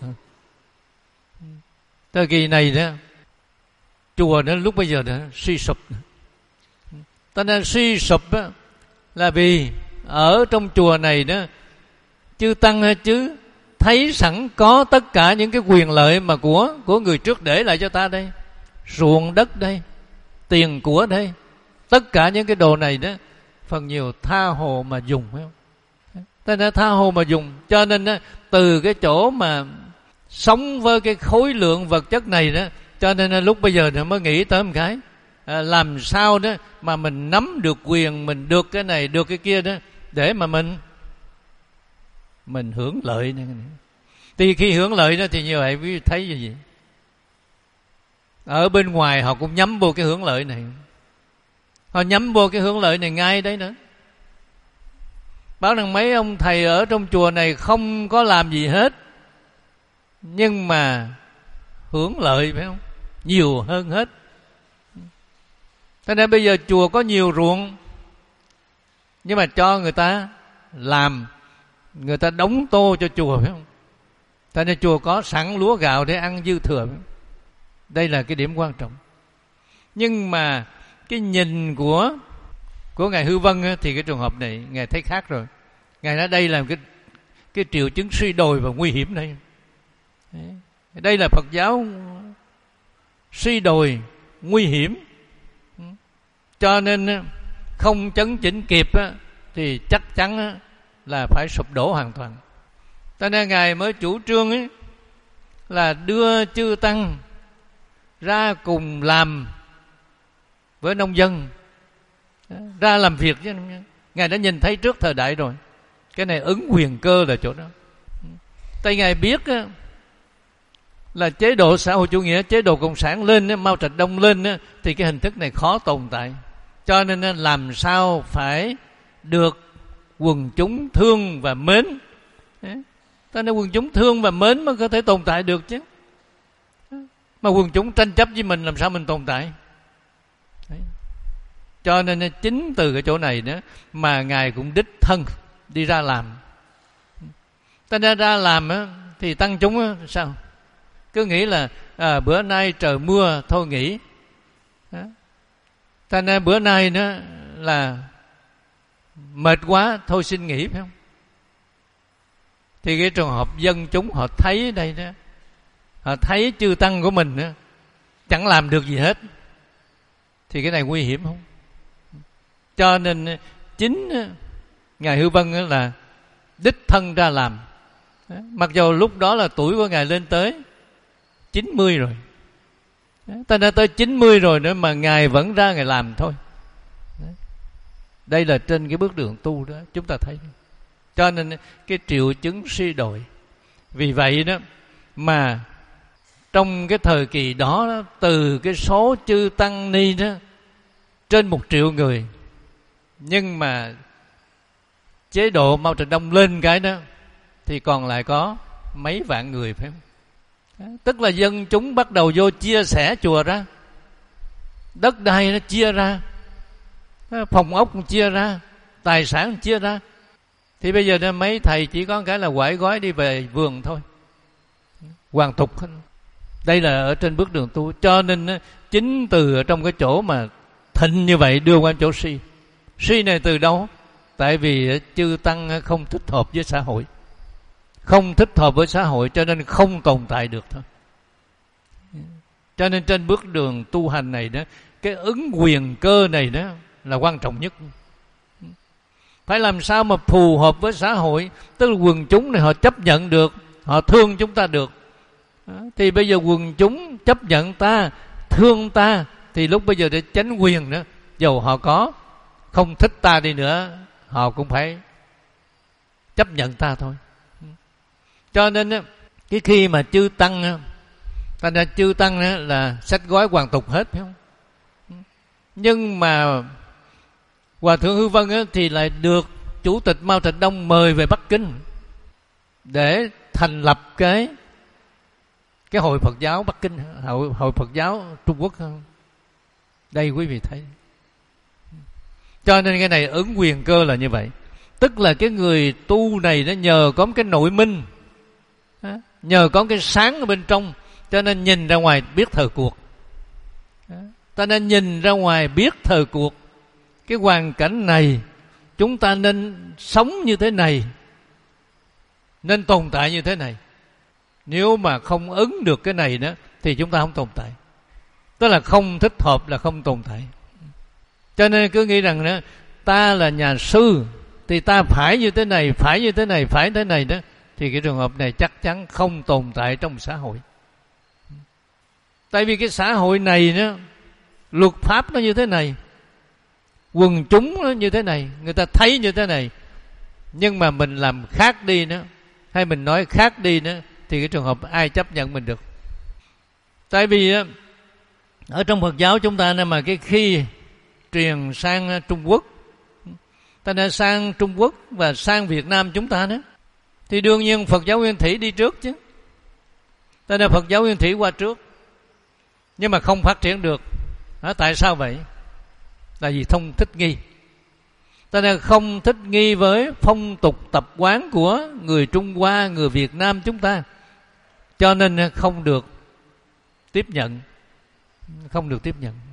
Thời kỳ này đó, chùa đó lúc bây giờ đó suy sụp. Cho nên suy sụp đó, là vì ở trong chùa này đó, chư tăng chứ thấy sẵn có tất cả những cái quyền lợi mà của của người trước để lại cho ta đây, ruộng đất đây, tiền của đây, tất cả những cái đồ này đó phần nhiều tha hồ mà dùng, phải không? Ta đã tha hồ mà dùng. Cho nên đó, từ cái chỗ mà sống với cái khối lượng vật chất này đó, cho nên lúc bây giờ mới nghĩ tới một cái à, làm sao đó mà mình nắm được quyền, mình được cái này, được cái kia đó, để mà mình mình hưởng lợi này. Thì khi hưởng lợi đó thì như vậy quý vị thấy gì vậy? Ở bên ngoài họ cũng nhắm vô cái hưởng lợi này, họ nhắm vô cái hưởng lợi này ngay đấy nữa. Bảo rằng mấy ông thầy ở trong chùa này không có làm gì hết, nhưng mà hưởng lợi, phải không? Nhiều hơn hết. Thế nên bây giờ chùa có nhiều ruộng, nhưng mà cho người ta làm, người ta đóng tô cho chùa, phải không? Thế nên chùa có sẵn lúa gạo để ăn dư thừa. Đây là cái điểm quan trọng. Nhưng mà cái nhìn của của Ngài Hư Vân thì cái trường hợp này Ngài thấy khác rồi. Ngài nói đây là cái cái triệu chứng suy đồi và nguy hiểm đây. Đây là Phật giáo suy đồi, nguy hiểm. Cho nên không chấn chỉnh kịp thì chắc chắn là phải sụp đổ hoàn toàn. Cho nên Ngài mới chủ trương ấy, là đưa chư tăng ra cùng làm với nông dân, ra làm việc chứ. Ngài đã nhìn thấy trước thời đại rồi. Cái này ứng quyền cơ là chỗ đó. Tại Ngài biết là chế độ xã hội chủ nghĩa, chế độ cộng sản lên, Mao Trạch Đông lên, thì cái hình thức này khó tồn tại. Cho nên làm sao phải được quần chúng thương và mến. Ta nói quần chúng thương và mến mới có thể tồn tại được chứ. Mà quần chúng tranh chấp với mình làm sao mình tồn tại. Đấy. Cho nên chính từ cái chỗ này đó mà Ngài cũng đích thân đi ra làm. Ta ra ra làm á, thì tăng chúng á, sao? Cứ nghĩ là à, bữa nay trời mưa thôi nghỉ. Ta nên bữa nay đó là mệt quá thôi xin nghỉ, phải không? Thì cái trường hợp dân chúng họ thấy ở đây đó, họ thấy chư tăng của mình đó, chẳng làm được gì hết, thì cái này nguy hiểm không? Cho nên chính Ngài Hư Vân là đích thân ra làm. Mặc dù lúc đó là tuổi của Ngài lên tới chín mươi rồi, ta đã tới chín mươi rồi nữa mà Ngài vẫn ra Ngài làm thôi. Đây là trên cái bước đường tu đó chúng ta thấy. Cho nên cái triệu chứng suy đồi. Vì vậy đó mà trong cái thời kỳ đó, đó từ cái số chư tăng ni đó trên một triệu người, nhưng mà chế độ Mao Trạch Đông lên cái đó thì còn lại có mấy vạn người, phải không? Tức là dân chúng bắt đầu vô chia sẻ chùa ra, đất đai nó chia ra, phòng ốc cũng chia ra, tài sản cũng chia ra. Thì bây giờ mấy thầy chỉ có cái là quải gói đi về vườn thôi, hoàn tục. Đây là ở trên bước đường tu. Cho nên chính từ ở trong cái chỗ mà thịnh như vậy đưa qua chỗ suy. Suy này từ đâu? Tại vì chư tăng không thích hợp với xã hội, không thích hợp với xã hội cho nên không tồn tại được thôi. Cho nên trên bước đường tu hành này đó, cái ứng quyền cơ này đó là quan trọng nhất. Phải làm sao mà phù hợp với xã hội, tức là quần chúng này họ chấp nhận được, họ thương chúng ta được. Thì bây giờ quần chúng chấp nhận ta, thương ta, thì lúc bây giờ để chánh quyền nữa, dầu họ có không thích ta đi nữa, họ cũng phải chấp nhận ta thôi. Cho nên cái khi mà chư tăng, thành ra chư tăng là sách gói hoàn tục hết, phải không? Nhưng mà Hòa thượng Hư Vân thì lại được Chủ tịch Mao Trạch Đông mời về Bắc Kinh để thành lập cái cái hội Phật giáo Bắc Kinh, hội, hội Phật giáo Trung Quốc. Đây quý vị thấy. Cho nên cái này ứng quyền cơ là như vậy. Tức là cái người tu này nó nhờ có cái nội minh, nhờ có cái sáng ở bên trong, cho nên nhìn ra ngoài biết thời cuộc. Ta nên nhìn ra ngoài biết thời cuộc. Cái hoàn cảnh này chúng ta nên sống như thế này, nên tồn tại như thế này. Nếu mà không ứng được cái này đó thì chúng ta không tồn tại. Tức là không thích hợp là không tồn tại. Cho nên cứ nghĩ rằng đó, ta là nhà sư thì ta phải như thế này, phải như thế này, phải thế này đó, thì cái trường hợp này chắc chắn không tồn tại trong xã hội. Tại vì cái xã hội này đó, luật pháp nó như thế này, quần chúng nó như thế này, người ta thấy như thế này, nhưng mà mình làm khác đi nữa, hay mình nói khác đi nữa, thì cái trường hợp ai chấp nhận mình được. Tại vì ở trong Phật giáo chúng ta mà cái khi truyền sang Trung Quốc, ta đã sang Trung Quốc và sang Việt Nam chúng ta đó, thì đương nhiên Phật giáo Nguyên Thủy đi trước chứ. Ta đã Phật giáo Nguyên Thủy qua trước, nhưng mà không phát triển được. À, tại sao vậy? Là vì không thích nghi. Ta đã không thích nghi với phong tục tập quán của người Trung Hoa, người Việt Nam chúng ta, cho nên không được tiếp nhận, không được tiếp nhận.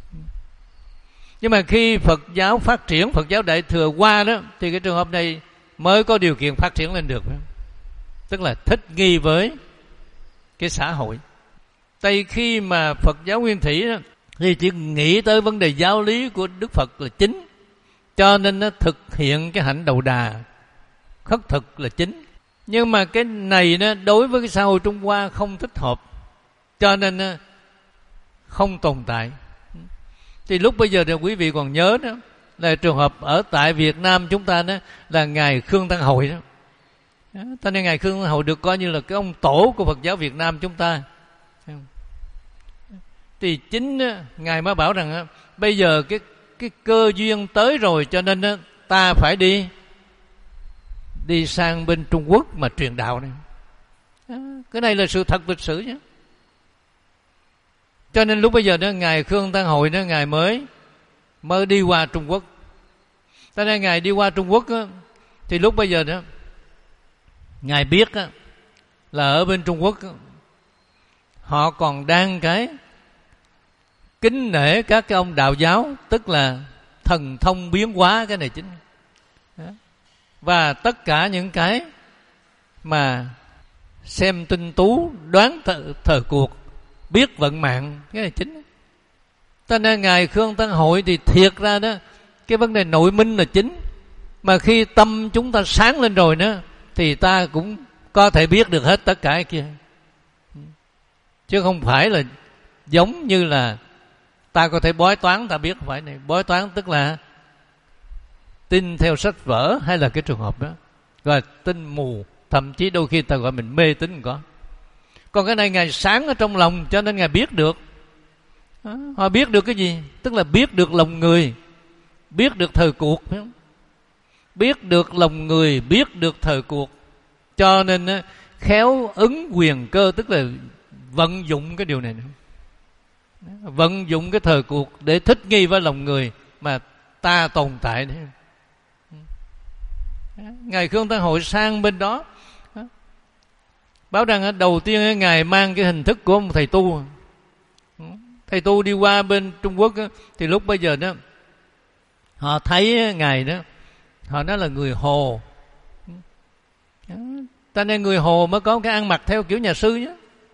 Nhưng mà khi Phật giáo phát triển, Phật giáo Đại Thừa qua đó, thì cái trường hợp này mới có điều kiện phát triển lên được. Tức là thích nghi với cái xã hội. Tại khi mà Phật giáo Nguyên Thủy đó, thì chỉ nghĩ tới vấn đề giáo lý của Đức Phật là chính, cho nên nó thực hiện cái hạnh đầu đà, khất thực là chính. Nhưng mà cái này nó đối với cái xã hội Trung Hoa không thích hợp, cho nên nó không tồn tại. Thì lúc bây giờ thì quý vị còn nhớ đó, là trường hợp ở tại Việt Nam chúng ta đó, là Ngài Khương Tăng Hội đó. Cho nên Ngài Khương Tăng Hội được coi như là cái ông tổ của Phật giáo Việt Nam chúng ta. Thì chính Ngài mới bảo rằng bây giờ cái cái cơ duyên tới rồi, cho nên ta phải đi đi sang bên Trung Quốc mà truyền đạo này. Cái này là sự thật lịch sử nhé. Cho nên lúc bây giờ đó Ngài Khương Tăng Hội đó, Ngài mới mới đi qua Trung Quốc. Cho nên Ngài đi qua Trung Quốc đó, thì lúc bây giờ đó Ngài biết đó, là ở bên Trung Quốc đó, họ còn đang cái kính nể các cái ông đạo giáo, tức là thần thông biến hóa, cái này chính. Và tất cả những cái mà xem tinh tú, đoán thời, thời cuộc, biết vận mạng, cái này chính. Cho nên Ngài Khương Tăng Hội thì thiệt ra đó, cái vấn đề nội minh là chính. Mà khi tâm chúng ta sáng lên rồi nữa, thì ta cũng có thể biết được hết tất cả cái kia. Chứ không phải là giống như là ta có thể bói toán, ta biết không phải này. Bói toán tức là tin theo sách vở, hay là cái trường hợp đó gọi là tin mù, thậm chí đôi khi ta gọi mình mê tín có. Còn cái này Ngài sáng ở trong lòng, cho nên Ngài biết được. Họ biết được cái gì? Tức là biết được lòng người, biết được thời cuộc, phải không? biết được lòng người, biết được thời cuộc, cho nên khéo ứng quyền cơ, tức là vận dụng cái điều này nữa. Vận dụng cái thời cuộc để thích nghi với lòng người mà ta tồn tại đấy. Ngài Khương Tăng Hội sang bên đó báo rằng đầu tiên Ngài mang cái hình thức của một thầy tu. Thầy tu đi qua bên Trung Quốc thì lúc bây giờ đó họ thấy Ngài đó, họ nói là người Hồ. Ta nên người Hồ mới có cái ăn mặc theo kiểu nhà sư nhé.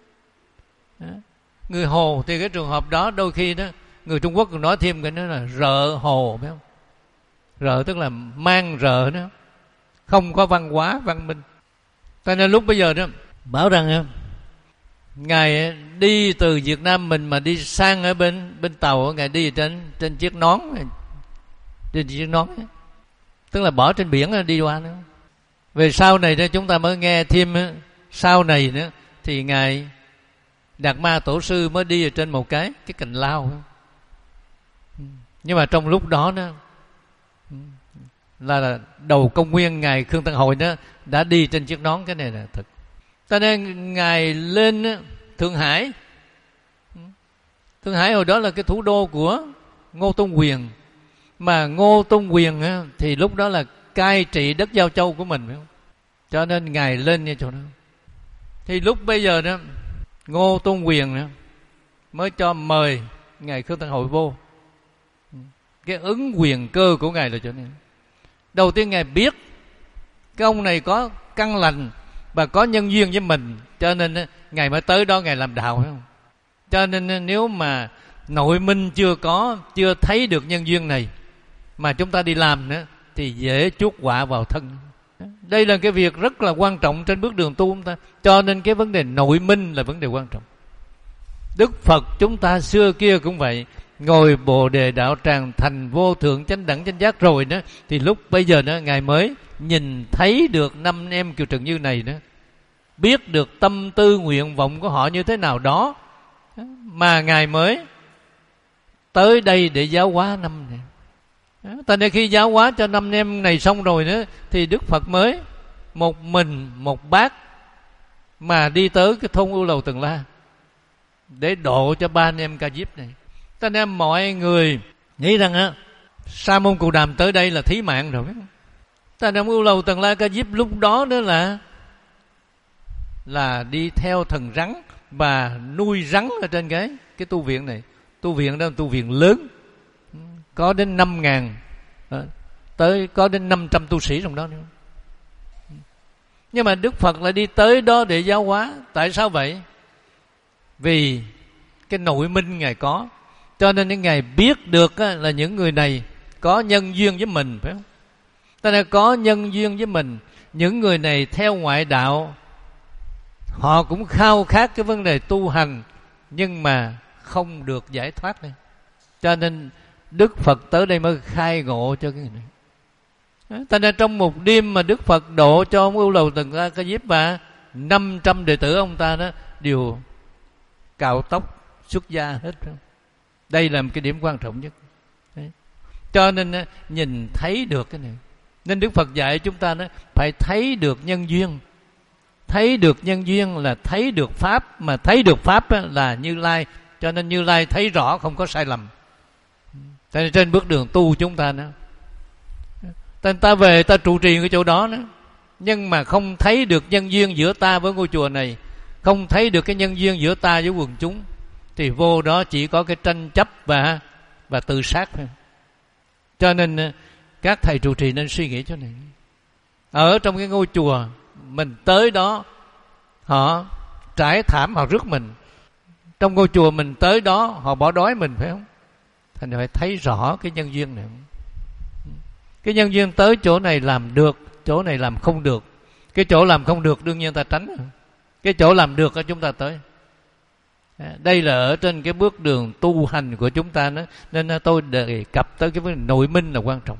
Người Hồ thì cái trường hợp đó đôi khi đó người Trung Quốc còn nói thêm cái nữa là rợ Hồ, phải không? Rợ tức là mang rợ đó, không có văn hóa văn minh. Cho nên lúc bây giờ đó bảo rằng Ngài đi từ Việt Nam mình mà đi sang ở bên bên tàu, Ngài đi trên trên chiếc nón, trên chiếc nón ấy. Tức là bỏ trên biển đi qua nữa. Về sau này đó chúng ta mới nghe thêm, sau này nữa thì Ngài Đạt Ma Tổ Sư mới đi ở trên một cái cái cành lao. Nhưng mà trong lúc đó đó là đầu công nguyên Ngài Khương Tăng Hội đó đã đi trên chiếc nón, cái này là thật. Cho nên Ngài lên Thượng Hải. Thượng Hải hồi đó là cái thủ đô của Ngô Tôn Quyền. Mà Ngô Tôn Quyền thì lúc đó là cai trị đất Giao Châu của mình, phải không? Cho nên Ngài lên như chỗ đó. Thì lúc bây giờ đó Ngô Tôn Quyền đó, mới cho mời Ngài Khương Tăng Hội vô. Cái ứng quyền cơ của Ngài là chỗ này. Đầu tiên Ngài biết cái ông này có căn lành và có nhân duyên với mình, cho nên Ngài mới tới đó Ngài làm đạo, phải không? Cho nên nếu mà nội minh chưa có, chưa thấy được nhân duyên này mà chúng ta đi làm nữa thì dễ chuốc họa vào thân. Đây là cái việc rất là quan trọng trên bước đường tu chúng ta. Cho nên cái vấn đề nội minh là vấn đề quan trọng. Đức Phật chúng ta xưa kia cũng vậy, ngồi Bồ Đề Đạo Tràng thành vô thượng chánh đẳng chánh giác rồi đó, thì lúc bây giờ đó Ngài mới nhìn thấy được năm em Kiều Trần Như này đó, biết được tâm tư nguyện vọng của họ như thế nào đó, mà Ngài mới tới đây để giáo hóa năm này. Tại nên khi giáo hóa cho năm em này xong rồi nữa thì Đức Phật mới một mình một bác mà đi tới cái thôn Ưu Lầu Tần La để độ cho ba anh em Ca Diếp này. Cho nên mọi người nghĩ rằng á Sa Môn Cù Đàm tới đây là thí mạng rồi. Cho nên Ưu Lầu Tần La Ca Diếp lúc đó đó là là đi theo thần rắn và nuôi rắn ở trên cái cái tu viện này. Tu viện đó là tu viện lớn, có đến năm ngàn, tới có đến năm trăm tu sĩ trong đó nữa. Nhưng mà Đức Phật lại đi tới đó để giáo hóa. Tại sao vậy? Vì cái nội minh Ngài có, cho nên Ngài biết được là những người này có nhân duyên với mình, phải không? Cho nên có nhân duyên với mình, những người này theo ngoại đạo, họ cũng khao khát cái vấn đề tu hành, nhưng mà không được giải thoát này. Cho nên Đức Phật tới đây mới khai ngộ cho cái người này. Cho nên trong một đêm mà Đức Phật độ cho ông Ưu Lầu Tần La Ca Diếp và năm trăm đệ tử ông ta đó đều cạo tóc xuất gia hết. Đây là một cái điểm quan trọng nhất. Đấy. Cho nên nhìn thấy được cái này. Nên Đức Phật dạy chúng ta đó phải thấy được nhân duyên. Thấy được nhân duyên là thấy được Pháp, mà thấy được Pháp là Như Lai. Cho nên Như Lai thấy rõ, không có sai lầm. Tại trên bước đường tu chúng ta nữa, ta về ta trụ trì cái chỗ đó nữa, nhưng mà không thấy được nhân duyên giữa ta với ngôi chùa này, không thấy được cái nhân duyên giữa ta với quần chúng, thì vô đó chỉ có cái tranh chấp và và tự sát thôi. Cho nên các thầy trụ trì nên suy nghĩ chỗ này. Ở trong cái ngôi chùa mình tới đó, họ trải thảm, họ rước mình. Trong ngôi chùa mình tới đó, họ bỏ đói mình, phải không? Thành phải thấy rõ cái nhân duyên này. Cái nhân duyên tới chỗ này làm được, chỗ này làm không được. Cái chỗ làm không được đương nhiên ta tránh. Cái chỗ làm được chúng ta tới. Đây là ở trên cái bước đường tu hành của chúng ta đó. Nên tôi đề cập tới cái vấn đề nội minh là quan trọng.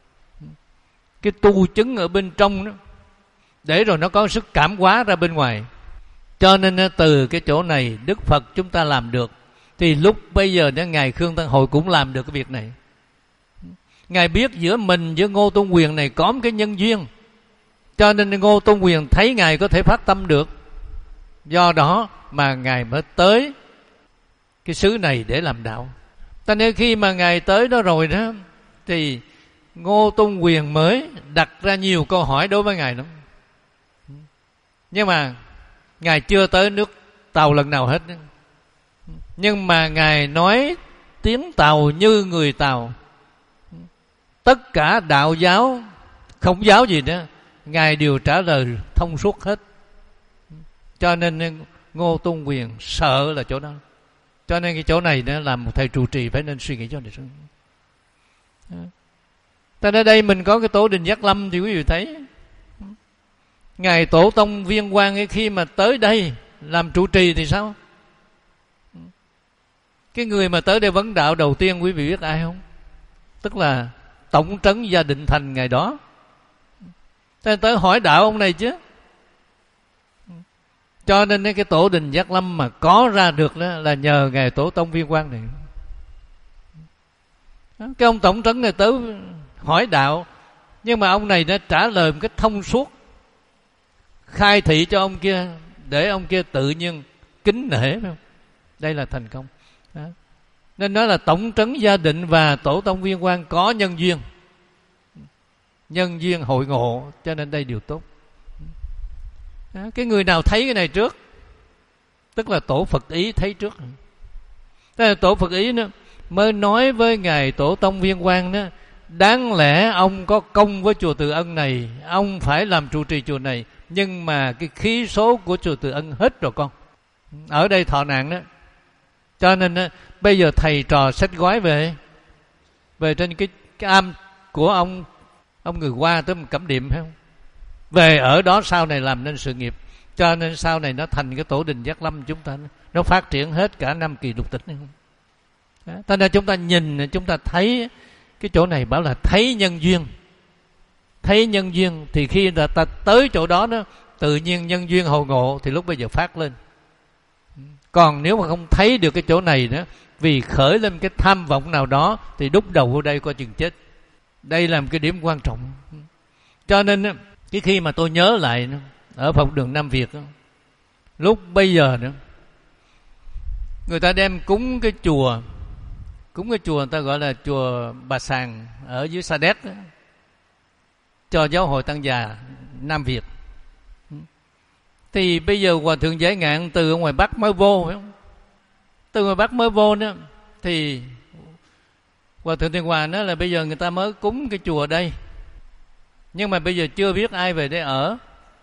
Cái tu chứng ở bên trong đó, để rồi nó có sức cảm hóa ra bên ngoài. Cho nên từ cái chỗ này Đức Phật chúng ta làm được, thì lúc bây giờ Ngài Khương Tăng Hội cũng làm được cái việc này. Ngài biết giữa mình, giữa Ngô Tôn Quyền này có một cái nhân duyên, cho nên Ngô Tôn Quyền thấy Ngài có thể phát tâm được. Do đó mà Ngài mới tới cái xứ này để làm đạo. Cho nên khi mà Ngài tới đó rồi đó, thì Ngô Tôn Quyền mới đặt ra nhiều câu hỏi đối với Ngài lắm. Nhưng mà Ngài chưa tới nước Tàu lần nào hết. Nhưng mà Ngài nói tiếng Tàu như người Tàu. Tất cả đạo giáo, Khổng giáo gì đó, Ngài đều trả lời thông suốt hết. Cho nên Ngô Tôn Quyền sợ là chỗ đó. Cho nên cái chỗ này đó là một thầy trụ trì phải nên suy nghĩ cho này. Ta ở đây mình có cái tổ đình Giác Lâm thì quý vị thấy Ngài Tổ Tông Viên Quang khi mà tới đây làm trụ trì thì sao? Cái người mà tới đây vấn đạo đầu tiên quý vị biết ai không? Tức là Tổng trấn Gia Định Thành ngày đó. Ta tới hỏi đạo ông này chứ. Cho nên cái tổ đình Giác Lâm mà có ra được đó là nhờ Ngài Tổ Tông Viên Quang này. Cái ông tổng trấn này tới hỏi đạo, nhưng mà ông này đã trả lời một cách thông suốt, khai thị cho ông kia để ông kia tự nhiên kính nể, phải không? Đây là thành công. Đó. Nên nói là Tổng trấn Gia Định và Tổ Tông Viên Quang có nhân duyên, nhân duyên hội ngộ, cho nên đây điều tốt. Đó. Cái người nào thấy cái này trước, tức là Tổ Phật Ý thấy trước. Thế là Tổ Phật Ý nữa mới nói với Ngài Tổ Tông Viên Quang đó, đáng lẽ ông có công với chùa Từ Ân này, ông phải làm trụ trì chùa này, nhưng mà cái khí số của chùa Từ Ân hết rồi con, ở đây thọ nạn đó. Cho nên đó, bây giờ thầy trò xách gói về về trên cái, cái am của ông ông người Hoa tới một Cẩm Điệm, phải không? Về ở đó sau này làm nên sự nghiệp. Cho nên sau này nó thành cái tổ đình Giác Lâm chúng ta, nó phát triển hết cả năm kỳ lục tịch này không? Cho nên chúng ta nhìn, chúng ta thấy cái chỗ này bảo là thấy nhân duyên. Thấy nhân duyên thì khi ta, ta tới chỗ đó đó, tự nhiên nhân duyên hội ngộ thì lúc bây giờ phát lên. Còn nếu mà không thấy được cái chỗ này đó, vì khởi lên cái tham vọng nào đó thì đúc đầu vô đây coi chừng chết. Đây là một cái điểm quan trọng. Cho nên cái khi mà tôi nhớ lại ở Phật đường Nam Việt đó, lúc bây giờ nữa người ta đem cúng cái chùa, cúng cái chùa người ta gọi là chùa Bà Sàng ở dưới Sa Đéc đó, cho Giáo hội Tăng già Nam Việt. Thì bây giờ Hòa Thượng Giải Ngạn từ ở ngoài Bắc mới vô, phải không? Từ ngoài Bắc mới vô đó, thì Hòa Thượng Thiên Hòa nói là bây giờ người ta mới cúng cái chùa đây, nhưng mà bây giờ chưa biết ai về đây ở.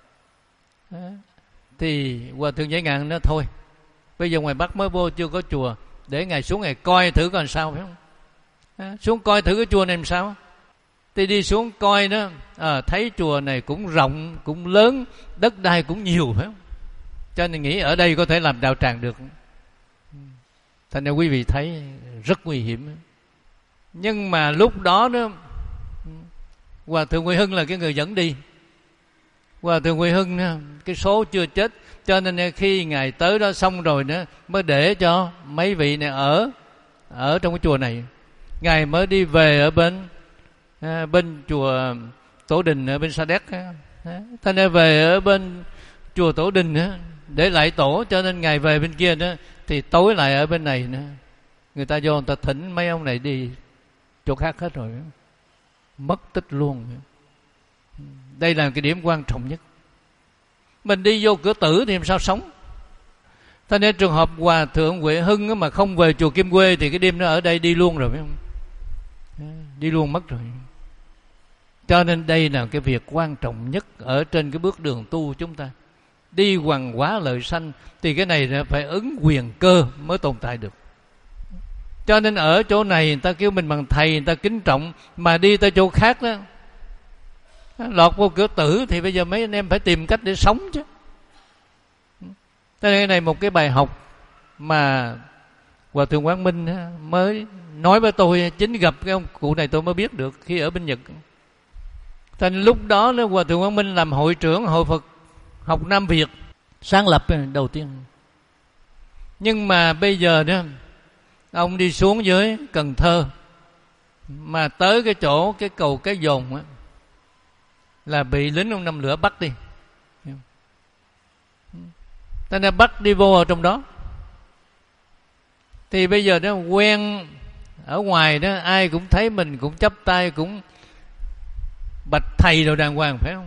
Thì Hòa Thượng Giải Ngạn nói thôi, bây giờ ngoài Bắc mới vô chưa có chùa, để Ngài xuống Ngài coi thử coi sao, phải không? À, xuống coi thử cái chùa này làm sao. Thì đi xuống coi đó, à, thấy chùa này cũng rộng, cũng lớn, đất đai cũng nhiều, phải không? Cho nên nghĩ ở đây có thể làm đạo tràng được. Thành ra quý vị thấy rất nguy hiểm. Nhưng mà lúc đó đó, Hòa Thượng Huệ Hưng là cái người dẫn đi. Hòa Thượng Huệ Hưng đó, cái số chưa chết, cho nên khi Ngài tới đó xong rồi nữa mới để cho mấy vị này ở ở trong cái chùa này. Ngài mới đi về ở bên à, bên chùa Tổ Đình ở bên Sa Đéc. Thế nên về ở bên chùa Tổ Đình đó, để lại tổ, cho nên Ngài về bên kia đó thì tối lại ở bên này nữa. Người ta vô người ta thỉnh mấy ông này đi chỗ khác hết rồi, mất tích luôn. Đây là cái điểm quan trọng nhất. Mình đi vô cửa tử thì làm sao sống? Thế nên trường hợp Hòa Thượng Huệ Hưng mà không về chùa Kim Quê thì cái đêm nó ở đây đi luôn rồi, phải không? Đi luôn mất rồi. Cho nên đây là cái việc quan trọng nhất ở trên cái bước đường tu chúng ta. Đi hoằng hóa lợi sanh thì cái này phải ứng quyền cơ mới tồn tại được. Cho nên ở chỗ này người ta kêu mình bằng thầy, người ta kính trọng, mà đi tới chỗ khác đó lọt vô cửa tử thì bây giờ mấy anh em phải tìm cách để sống chứ. Thế này này một cái bài học mà Hòa Thượng Quang Minh mới nói với tôi, chính gặp cái ông cụ này tôi mới biết được khi ở bên Nhật. Thành lúc đó Hòa Thượng Quang Minh làm hội trưởng Hội Phật học Nam Việt, sáng lập đầu tiên. Nhưng mà bây giờ đó ông đi xuống dưới Cần Thơ, mà tới cái chỗ cái cầu Cái Dồn á là bị lính ông Năm Lửa bắt đi. Ta đã bắt đi vô ở trong đó. Thì bây giờ nó quen ở ngoài đó, ai cũng thấy mình cũng chắp tay, cũng bạch thầy rồi đàng hoàng, phải không?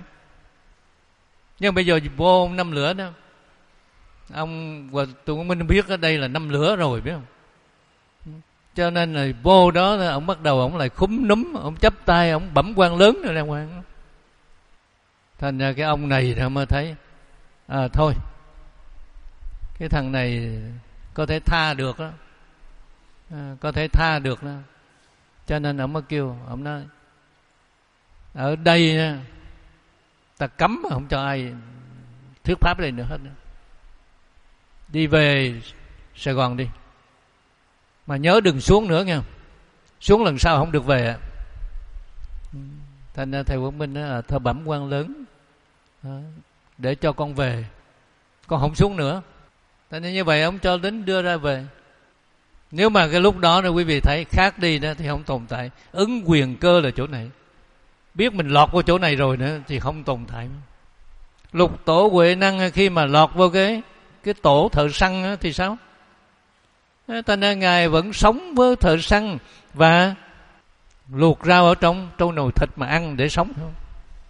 Nhưng bây giờ vô ông Năm Lửa đó, ông và tụi mình biết ở đây là Năm Lửa rồi, biết không? Cho nên là vô đó ông bắt đầu ông lại khúm núm, ông chắp tay, ông bẩm quan lớn rồi đàng hoàng. Thành ra cái ông này nó mới thấy à, thôi cái thằng này có thể tha được đó, à, có thể tha được đó. Cho nên ông mới kêu, ông nói ở đây ta cấm không cho ai thuyết pháp đây nữa hết nữa. Đi về Sài Gòn đi, mà nhớ đừng xuống nữa nha, xuống lần sau không được về. Thành ra thầy Quang Minh là thơ bẩm quan lớn, để cho con về, con không xuống nữa. Thành ra như vậy ông cho lính đưa ra về. Nếu mà cái lúc đó quý vị thấy khác đi đó thì không tồn tại. Ứng quyền cơ là chỗ này, biết mình lọt vào chỗ này rồi nữa thì không tồn tại. Lục tổ Huệ Năng khi mà lọt vào cái cái tổ thợ săn thì sao? Thành ra ngài vẫn sống với thợ săn và luộc rau ở trong trong nồi thịt mà ăn để sống không?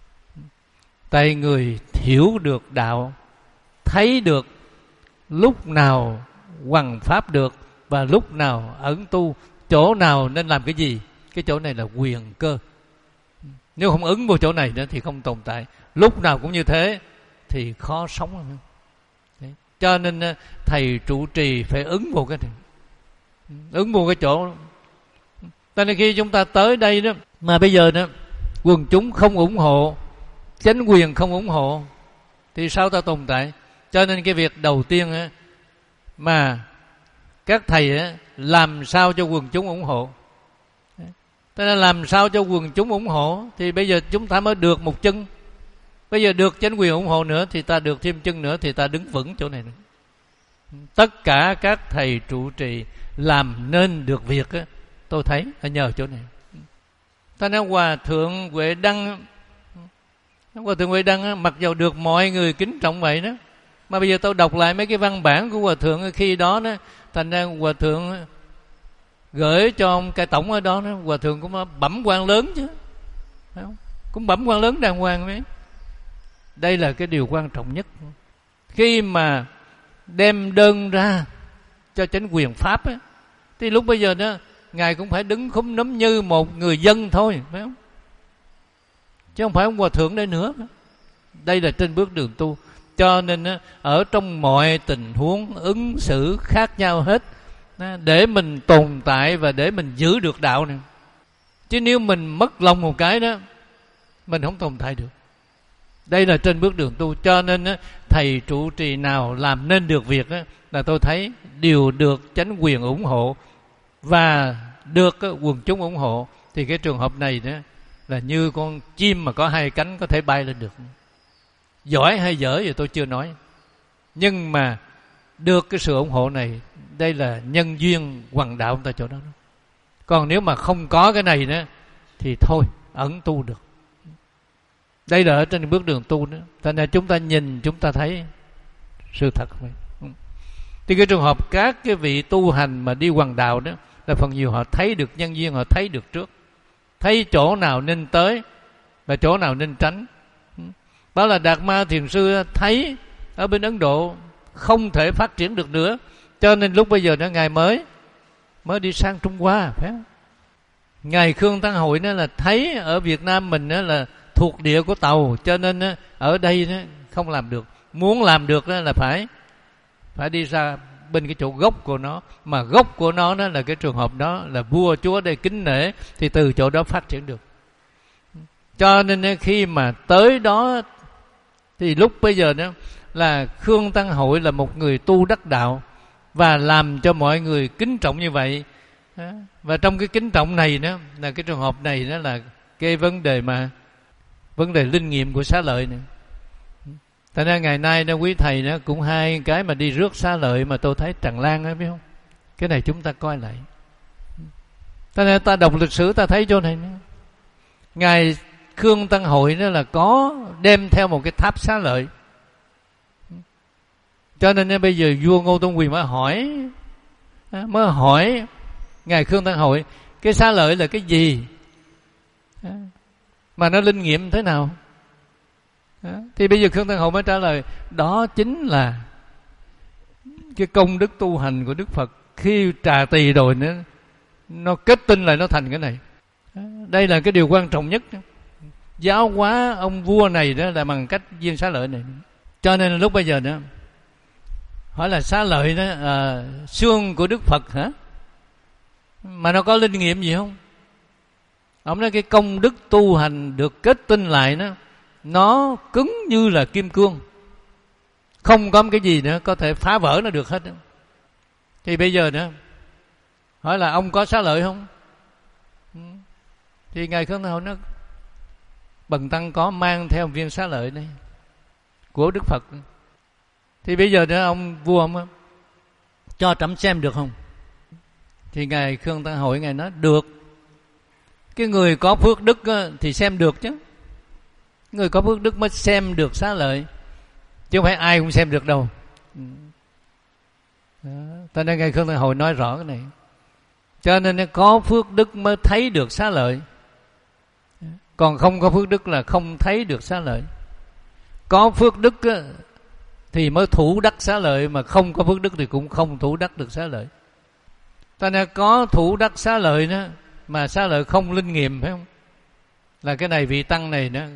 Tại người hiểu được đạo, thấy được lúc nào hoằng pháp được và lúc nào ẩn tu, chỗ nào nên làm cái gì. Cái chỗ này là quyền cơ. Nếu không ứng vào chỗ này nữa thì không tồn tại. Lúc nào cũng như thế thì khó sống. Đấy. Cho nên thầy trụ trì phải ứng vào cái này, ứng vào cái chỗ. Cho nên khi chúng ta tới đây đó, mà bây giờ đó quần chúng không ủng hộ, chánh quyền không ủng hộ thì sao ta tồn tại? Cho nên cái việc đầu tiên á, mà các thầy á, làm sao cho quần chúng ủng hộ. Cho nên làm sao cho quần chúng ủng hộ thì bây giờ chúng ta mới được một chân. Bây giờ được chánh quyền ủng hộ nữa thì ta được thêm chân nữa, thì ta đứng vững chỗ này nữa. Tất cả các thầy trụ trì làm nên được việc á, tôi thấy là nhờ chỗ này. Ta nói Hòa Thượng Huệ Đăng, Hòa Thượng Huệ Đăng á, mặc dù được mọi người kính trọng vậy đó, mà bây giờ tôi đọc lại mấy cái văn bản của Hòa Thượng khi đó đó, thành ra Hòa Thượng gửi cho ông cai tổng ở đó, đó Hòa Thượng cũng bẩm quan lớn chứ, phải không? Cũng bẩm quan lớn đàng hoàng đấy. Đây là cái điều quan trọng nhất. Khi mà đem đơn ra cho chánh quyền pháp ấy, thì lúc bây giờ đó ngài cũng phải đứng khúm núm như một người dân thôi, phải không? Chứ không phải ông Hòa Thượng đây nữa. Đây là trên bước đường tu. Cho nên ở trong mọi tình huống ứng xử khác nhau hết, để mình tồn tại và để mình giữ được đạo này. Chứ nếu mình mất lòng một cái đó, mình không tồn tại được. Đây là trên bước đường tu. Cho nên thầy trụ trì nào làm nên được việc là tôi thấy đều được chánh quyền ủng hộ và được quần chúng ủng hộ. Thì cái trường hợp này đó là như con chim mà có hai cánh có thể bay lên được. Giỏi hay dở thì tôi chưa nói, nhưng mà được cái sự ủng hộ này, đây là nhân duyên hoằng đạo ta chỗ đó. Còn nếu mà không có cái này nữa thì thôi, ẩn tu được. Đây là ở trên bước đường tu nữa. Thành ra chúng ta nhìn, chúng ta thấy sự thật vậy. Thì cái trường hợp các cái vị tu hành mà đi hoằng đạo đó là phần nhiều họ thấy được nhân duyên, họ thấy được trước, thấy chỗ nào nên tới và chỗ nào nên tránh. Đó là Đạt Ma Thiền Sư thấy ở bên Ấn Độ không thể phát triển được nữa, cho nên lúc bây giờ đó ngài mới mới đi sang Trung Hoa, phải không? Ngài Khương Tăng Hội đó là thấy ở Việt Nam mình đó là thuộc địa của Tàu, cho nên đó, ở đây đó không làm được. Muốn làm được đó là phải phải đi ra bên cái chỗ gốc của nó, mà gốc của nó đó là cái trường hợp đó là vua chúa đây kính nể, thì từ chỗ đó phát triển được. Cho nên khi mà tới đó thì lúc bây giờ đó là Khương Tăng Hội là một người tu đắc đạo và làm cho mọi người kính trọng như vậy. Và trong cái kính trọng này đó là cái trường hợp này đó là cái vấn đề mà vấn đề linh nghiệm của xá lợi này. Thành ra ngày nay đó quý thầy đó cũng hai cái mà đi rước xá lợi mà tôi thấy tràn lan đó, biết không? Cái này chúng ta coi lại. Ta nên ta đọc lịch sử ta thấy chỗ này nữa. Ngài Khương Tăng Hội đó là có đem theo một cái tháp xá lợi. Cho nên bây giờ vua Ngô Tôn Quyền mới hỏi mới hỏi Ngài Khương Tăng Hội cái xá lợi là cái gì, mà nó linh nghiệm thế nào. Thì bây giờ Khương Tăng Hội mới trả lời đó chính là cái công đức tu hành của Đức Phật. Khi trà tỳ rồi nó, nó kết tinh lại nó thành cái này. Đây là cái điều quan trọng nhất. Giáo hóa ông vua này đó là bằng cách viên xá lợi này. Cho nên lúc bây giờ đó hỏi là xá lợi đó à, xương của Đức Phật hả, mà nó có linh nghiệm gì không? Ông nói cái công đức tu hành được kết tinh lại đó, nó cứng như là kim cương, không có cái gì nữa có thể phá vỡ nó được hết đó. Thì bây giờ nữa hỏi là ông có xá lợi không? Thì Ngài Khương Tăng Hội nó Bần tăng có mang theo viên xá lợi này của Đức Phật. Thì bây giờ nữa ông vua ông cho trẫm xem được không? Thì Ngài Khương Tăng Hội Ngài nói được. Cái người có phước đức thì xem được chứ. Người có phước đức mới xem được xá lợi, chứ không phải ai cũng xem được đâu. Cho nên Ngài Khương Tăng Hội nói rõ cái này. Cho nên có phước đức mới thấy được xá lợi, còn không có phước đức là không thấy được xá lợi. Có phước đức thì mới thủ đắc xá lợi, mà không có phước đức thì cũng không thủ đắc được xá lợi. Cho nên có thủ đắc xá lợi đó mà xá lợi không linh nghiệm, phải không? Là cái này vị tăng này đó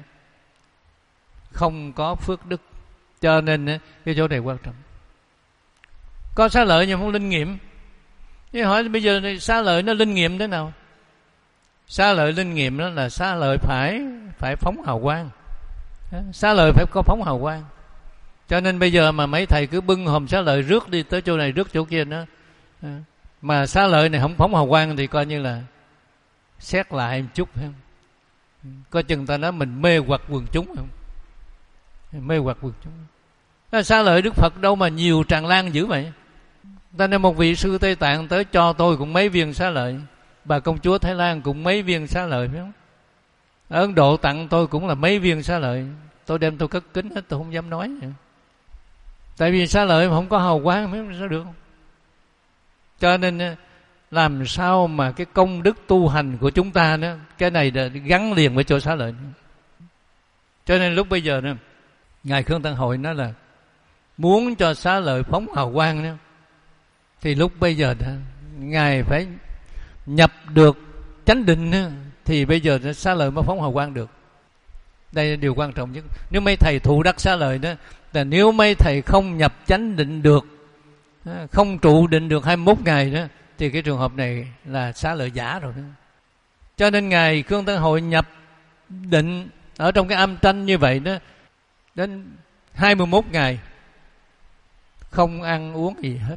không có phước đức. Cho nên cái chỗ này quan trọng. Có xá lợi nhưng không linh nghiệm. Chứ hỏi bây giờ xá lợi nó linh nghiệm thế nào? Xá lợi linh nghiệm đó là xá lợi phải phải phóng hào quang. Xá lợi phải có phóng hào quang. Cho nên bây giờ mà mấy thầy cứ bưng hòm xá lợi rước đi tới chỗ này rước chỗ kia nữa, mà xá lợi này không phóng hào quang thì coi như là xét lại một chút, phải không? Coi chừng ta nói mình mê hoặc quần chúng, không? Mê hoặc quần chúng. Xá lợi Đức Phật đâu mà nhiều tràn lan dữ vậy. Ta nên một vị sư Tây Tạng tới cho tôi cũng mấy viên xá lợi, bà công chúa Thái Lan cũng mấy viên xá lợi, phải không? Ở Ấn Độ tặng tôi cũng là mấy viên xá lợi. Tôi đem tôi cất kính hết, tôi không dám nói. Tại vì xá lợi mà không có hào quang mới sao được. Cho nên làm sao mà cái công đức tu hành của chúng ta đó, cái này gắn liền với chỗ xá lợi. Cho nên lúc bây giờ đó, Ngài Khương Tăng Hội nói là muốn cho xá lợi phóng hào quang đó, thì lúc bây giờ đó, Ngài phải nhập được chánh định đó, thì bây giờ xá lợi mới phóng hào quang được. Đây là điều quan trọng nhất. Nếu mấy thầy thụ đắc xá lợi đó, là nếu mấy thầy không nhập chánh định được, không trụ định được hai mươi mốt ngày đó, thì cái trường hợp này là xá lợi giả rồi đó. Cho nên Ngài Khương Tăng Hội nhập định ở trong cái âm tranh như vậy đó, đến hai mươi mốt ngày không ăn uống gì hết,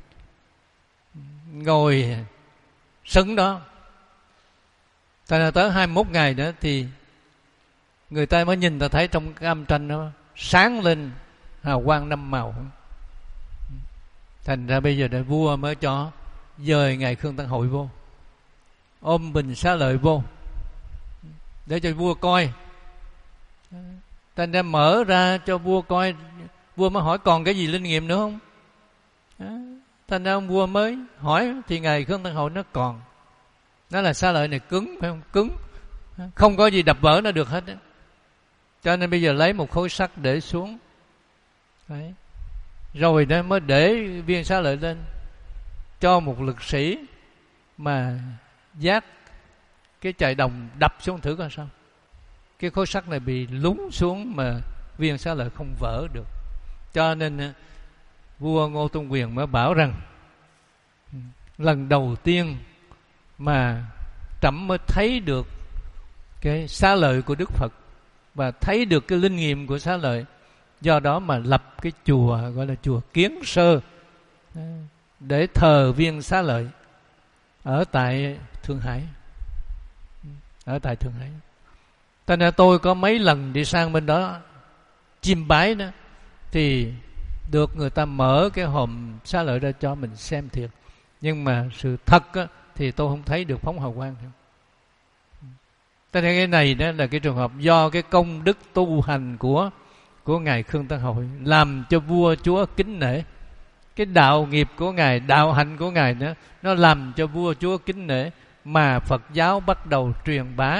ngồi sững đó. Tại là tới hai mươi mốt ngày nữa thì người ta mới nhìn ta thấy trong cái âm tranh đó sáng lên hào quang năm màu. Thành ra bây giờ đại vua mới cho dời Ngài Khương Tăng Hội vô, ôm bình xá lợi vô để cho vua coi. Thành ra mở ra cho vua coi. Vua mới hỏi còn cái gì linh nghiệm nữa không? Thành ra ông vua mới hỏi thì Ngài Khương Tăng Hội nó còn. Nó là xá lợi này cứng, phải không? Cứng, không có gì đập vỡ nó được hết đó. Cho nên bây giờ lấy một khối sắt để xuống. Đấy. Rồi đó mới để viên xá lợi lên, cho một lực sĩ mà vác cái chày đồng đập xuống thử coi sao. Cái khối sắt này bị lún xuống mà viên xá lợi không vỡ được. Cho nên vua Ngô Tôn Quyền mới bảo rằng lần đầu tiên mà trẫm mới thấy được cái xá lợi của Đức Phật và thấy được cái linh nghiệm của xá lợi. Do đó mà lập cái chùa gọi là chùa Kiến Sơ để thờ viên xá lợi ở tại Thượng Hải. Ở tại Thượng Hải. Cho nên tôi có mấy lần đi sang bên đó chiêm bái đó, thì được người ta mở cái hòm xá lợi ra cho mình xem thiệt. Nhưng mà sự thật á, thì tôi không thấy được phóng hào quang. Thế nên cái này đó là cái trường hợp do cái công đức tu hành của của ngài Khương Tân Hội làm cho vua chúa kính nể. Cái đạo nghiệp của ngài, đạo hạnh của ngài đó, nó làm cho vua chúa kính nể, mà Phật giáo bắt đầu truyền bá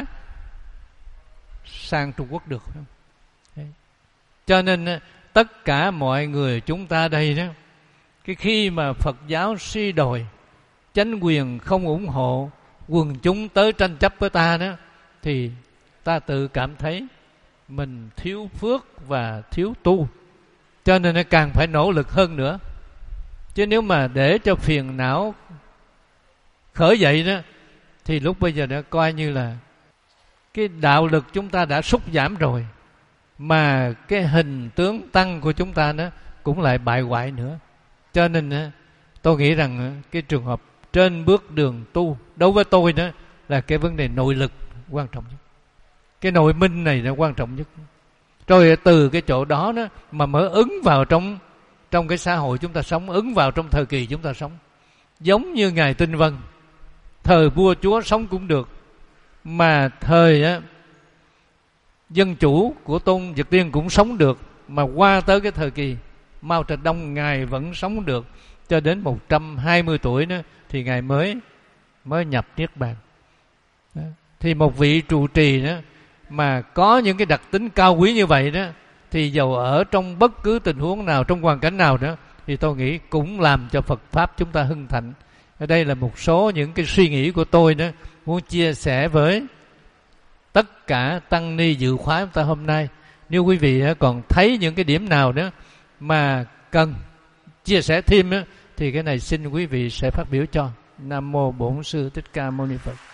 sang Trung Quốc được. Đấy. Cho nên tất cả mọi người chúng ta đây đó, cái khi mà Phật giáo suy đồi, chánh quyền không ủng hộ, quần chúng tới tranh chấp với ta đó, thì ta tự cảm thấy mình thiếu phước và thiếu tu, cho nên nó càng phải nỗ lực hơn nữa. Chứ nếu mà để cho phiền não khởi dậy đó, thì lúc bây giờ đã coi như là cái đạo lực chúng ta đã sút giảm rồi, mà cái hình tướng tăng của chúng ta đó cũng lại bại hoại nữa. Cho nên tôi nghĩ rằng cái trường hợp trên bước đường tu đối với tôi đó là cái vấn đề nội lực quan trọng nhất. Cái nội minh này là quan trọng nhất. Rồi từ cái chỗ đó đó mà mới ứng vào trong trong cái xã hội chúng ta sống, ứng vào trong thời kỳ chúng ta sống. Giống như ngài Tinh Vân, thời vua chúa sống cũng được, mà thời á, dân chủ của Tôn Dực Tiên cũng sống được, mà qua tới cái thời kỳ Mao Trạch Đông ngài vẫn sống được cho đến một trăm hai mươi tuổi đó, thì ngài mới mới nhập niết bàn. Đó. Thì một vị trụ trì đó mà có những cái đặc tính cao quý như vậy đó, thì dầu ở trong bất cứ tình huống nào, trong hoàn cảnh nào đó, thì tôi nghĩ cũng làm cho Phật Pháp chúng ta hưng thịnh. Ở đây là một số những cái suy nghĩ của tôi đó, muốn chia sẻ với tất cả tăng ni dự khóa chúng ta hôm nay. Nếu quý vị còn thấy những cái điểm nào đó mà cần chia sẻ thêm đó, thì cái này xin quý vị sẽ phát biểu cho. Nam mô Bổn Sư Thích Ca Mâu Ni Phật.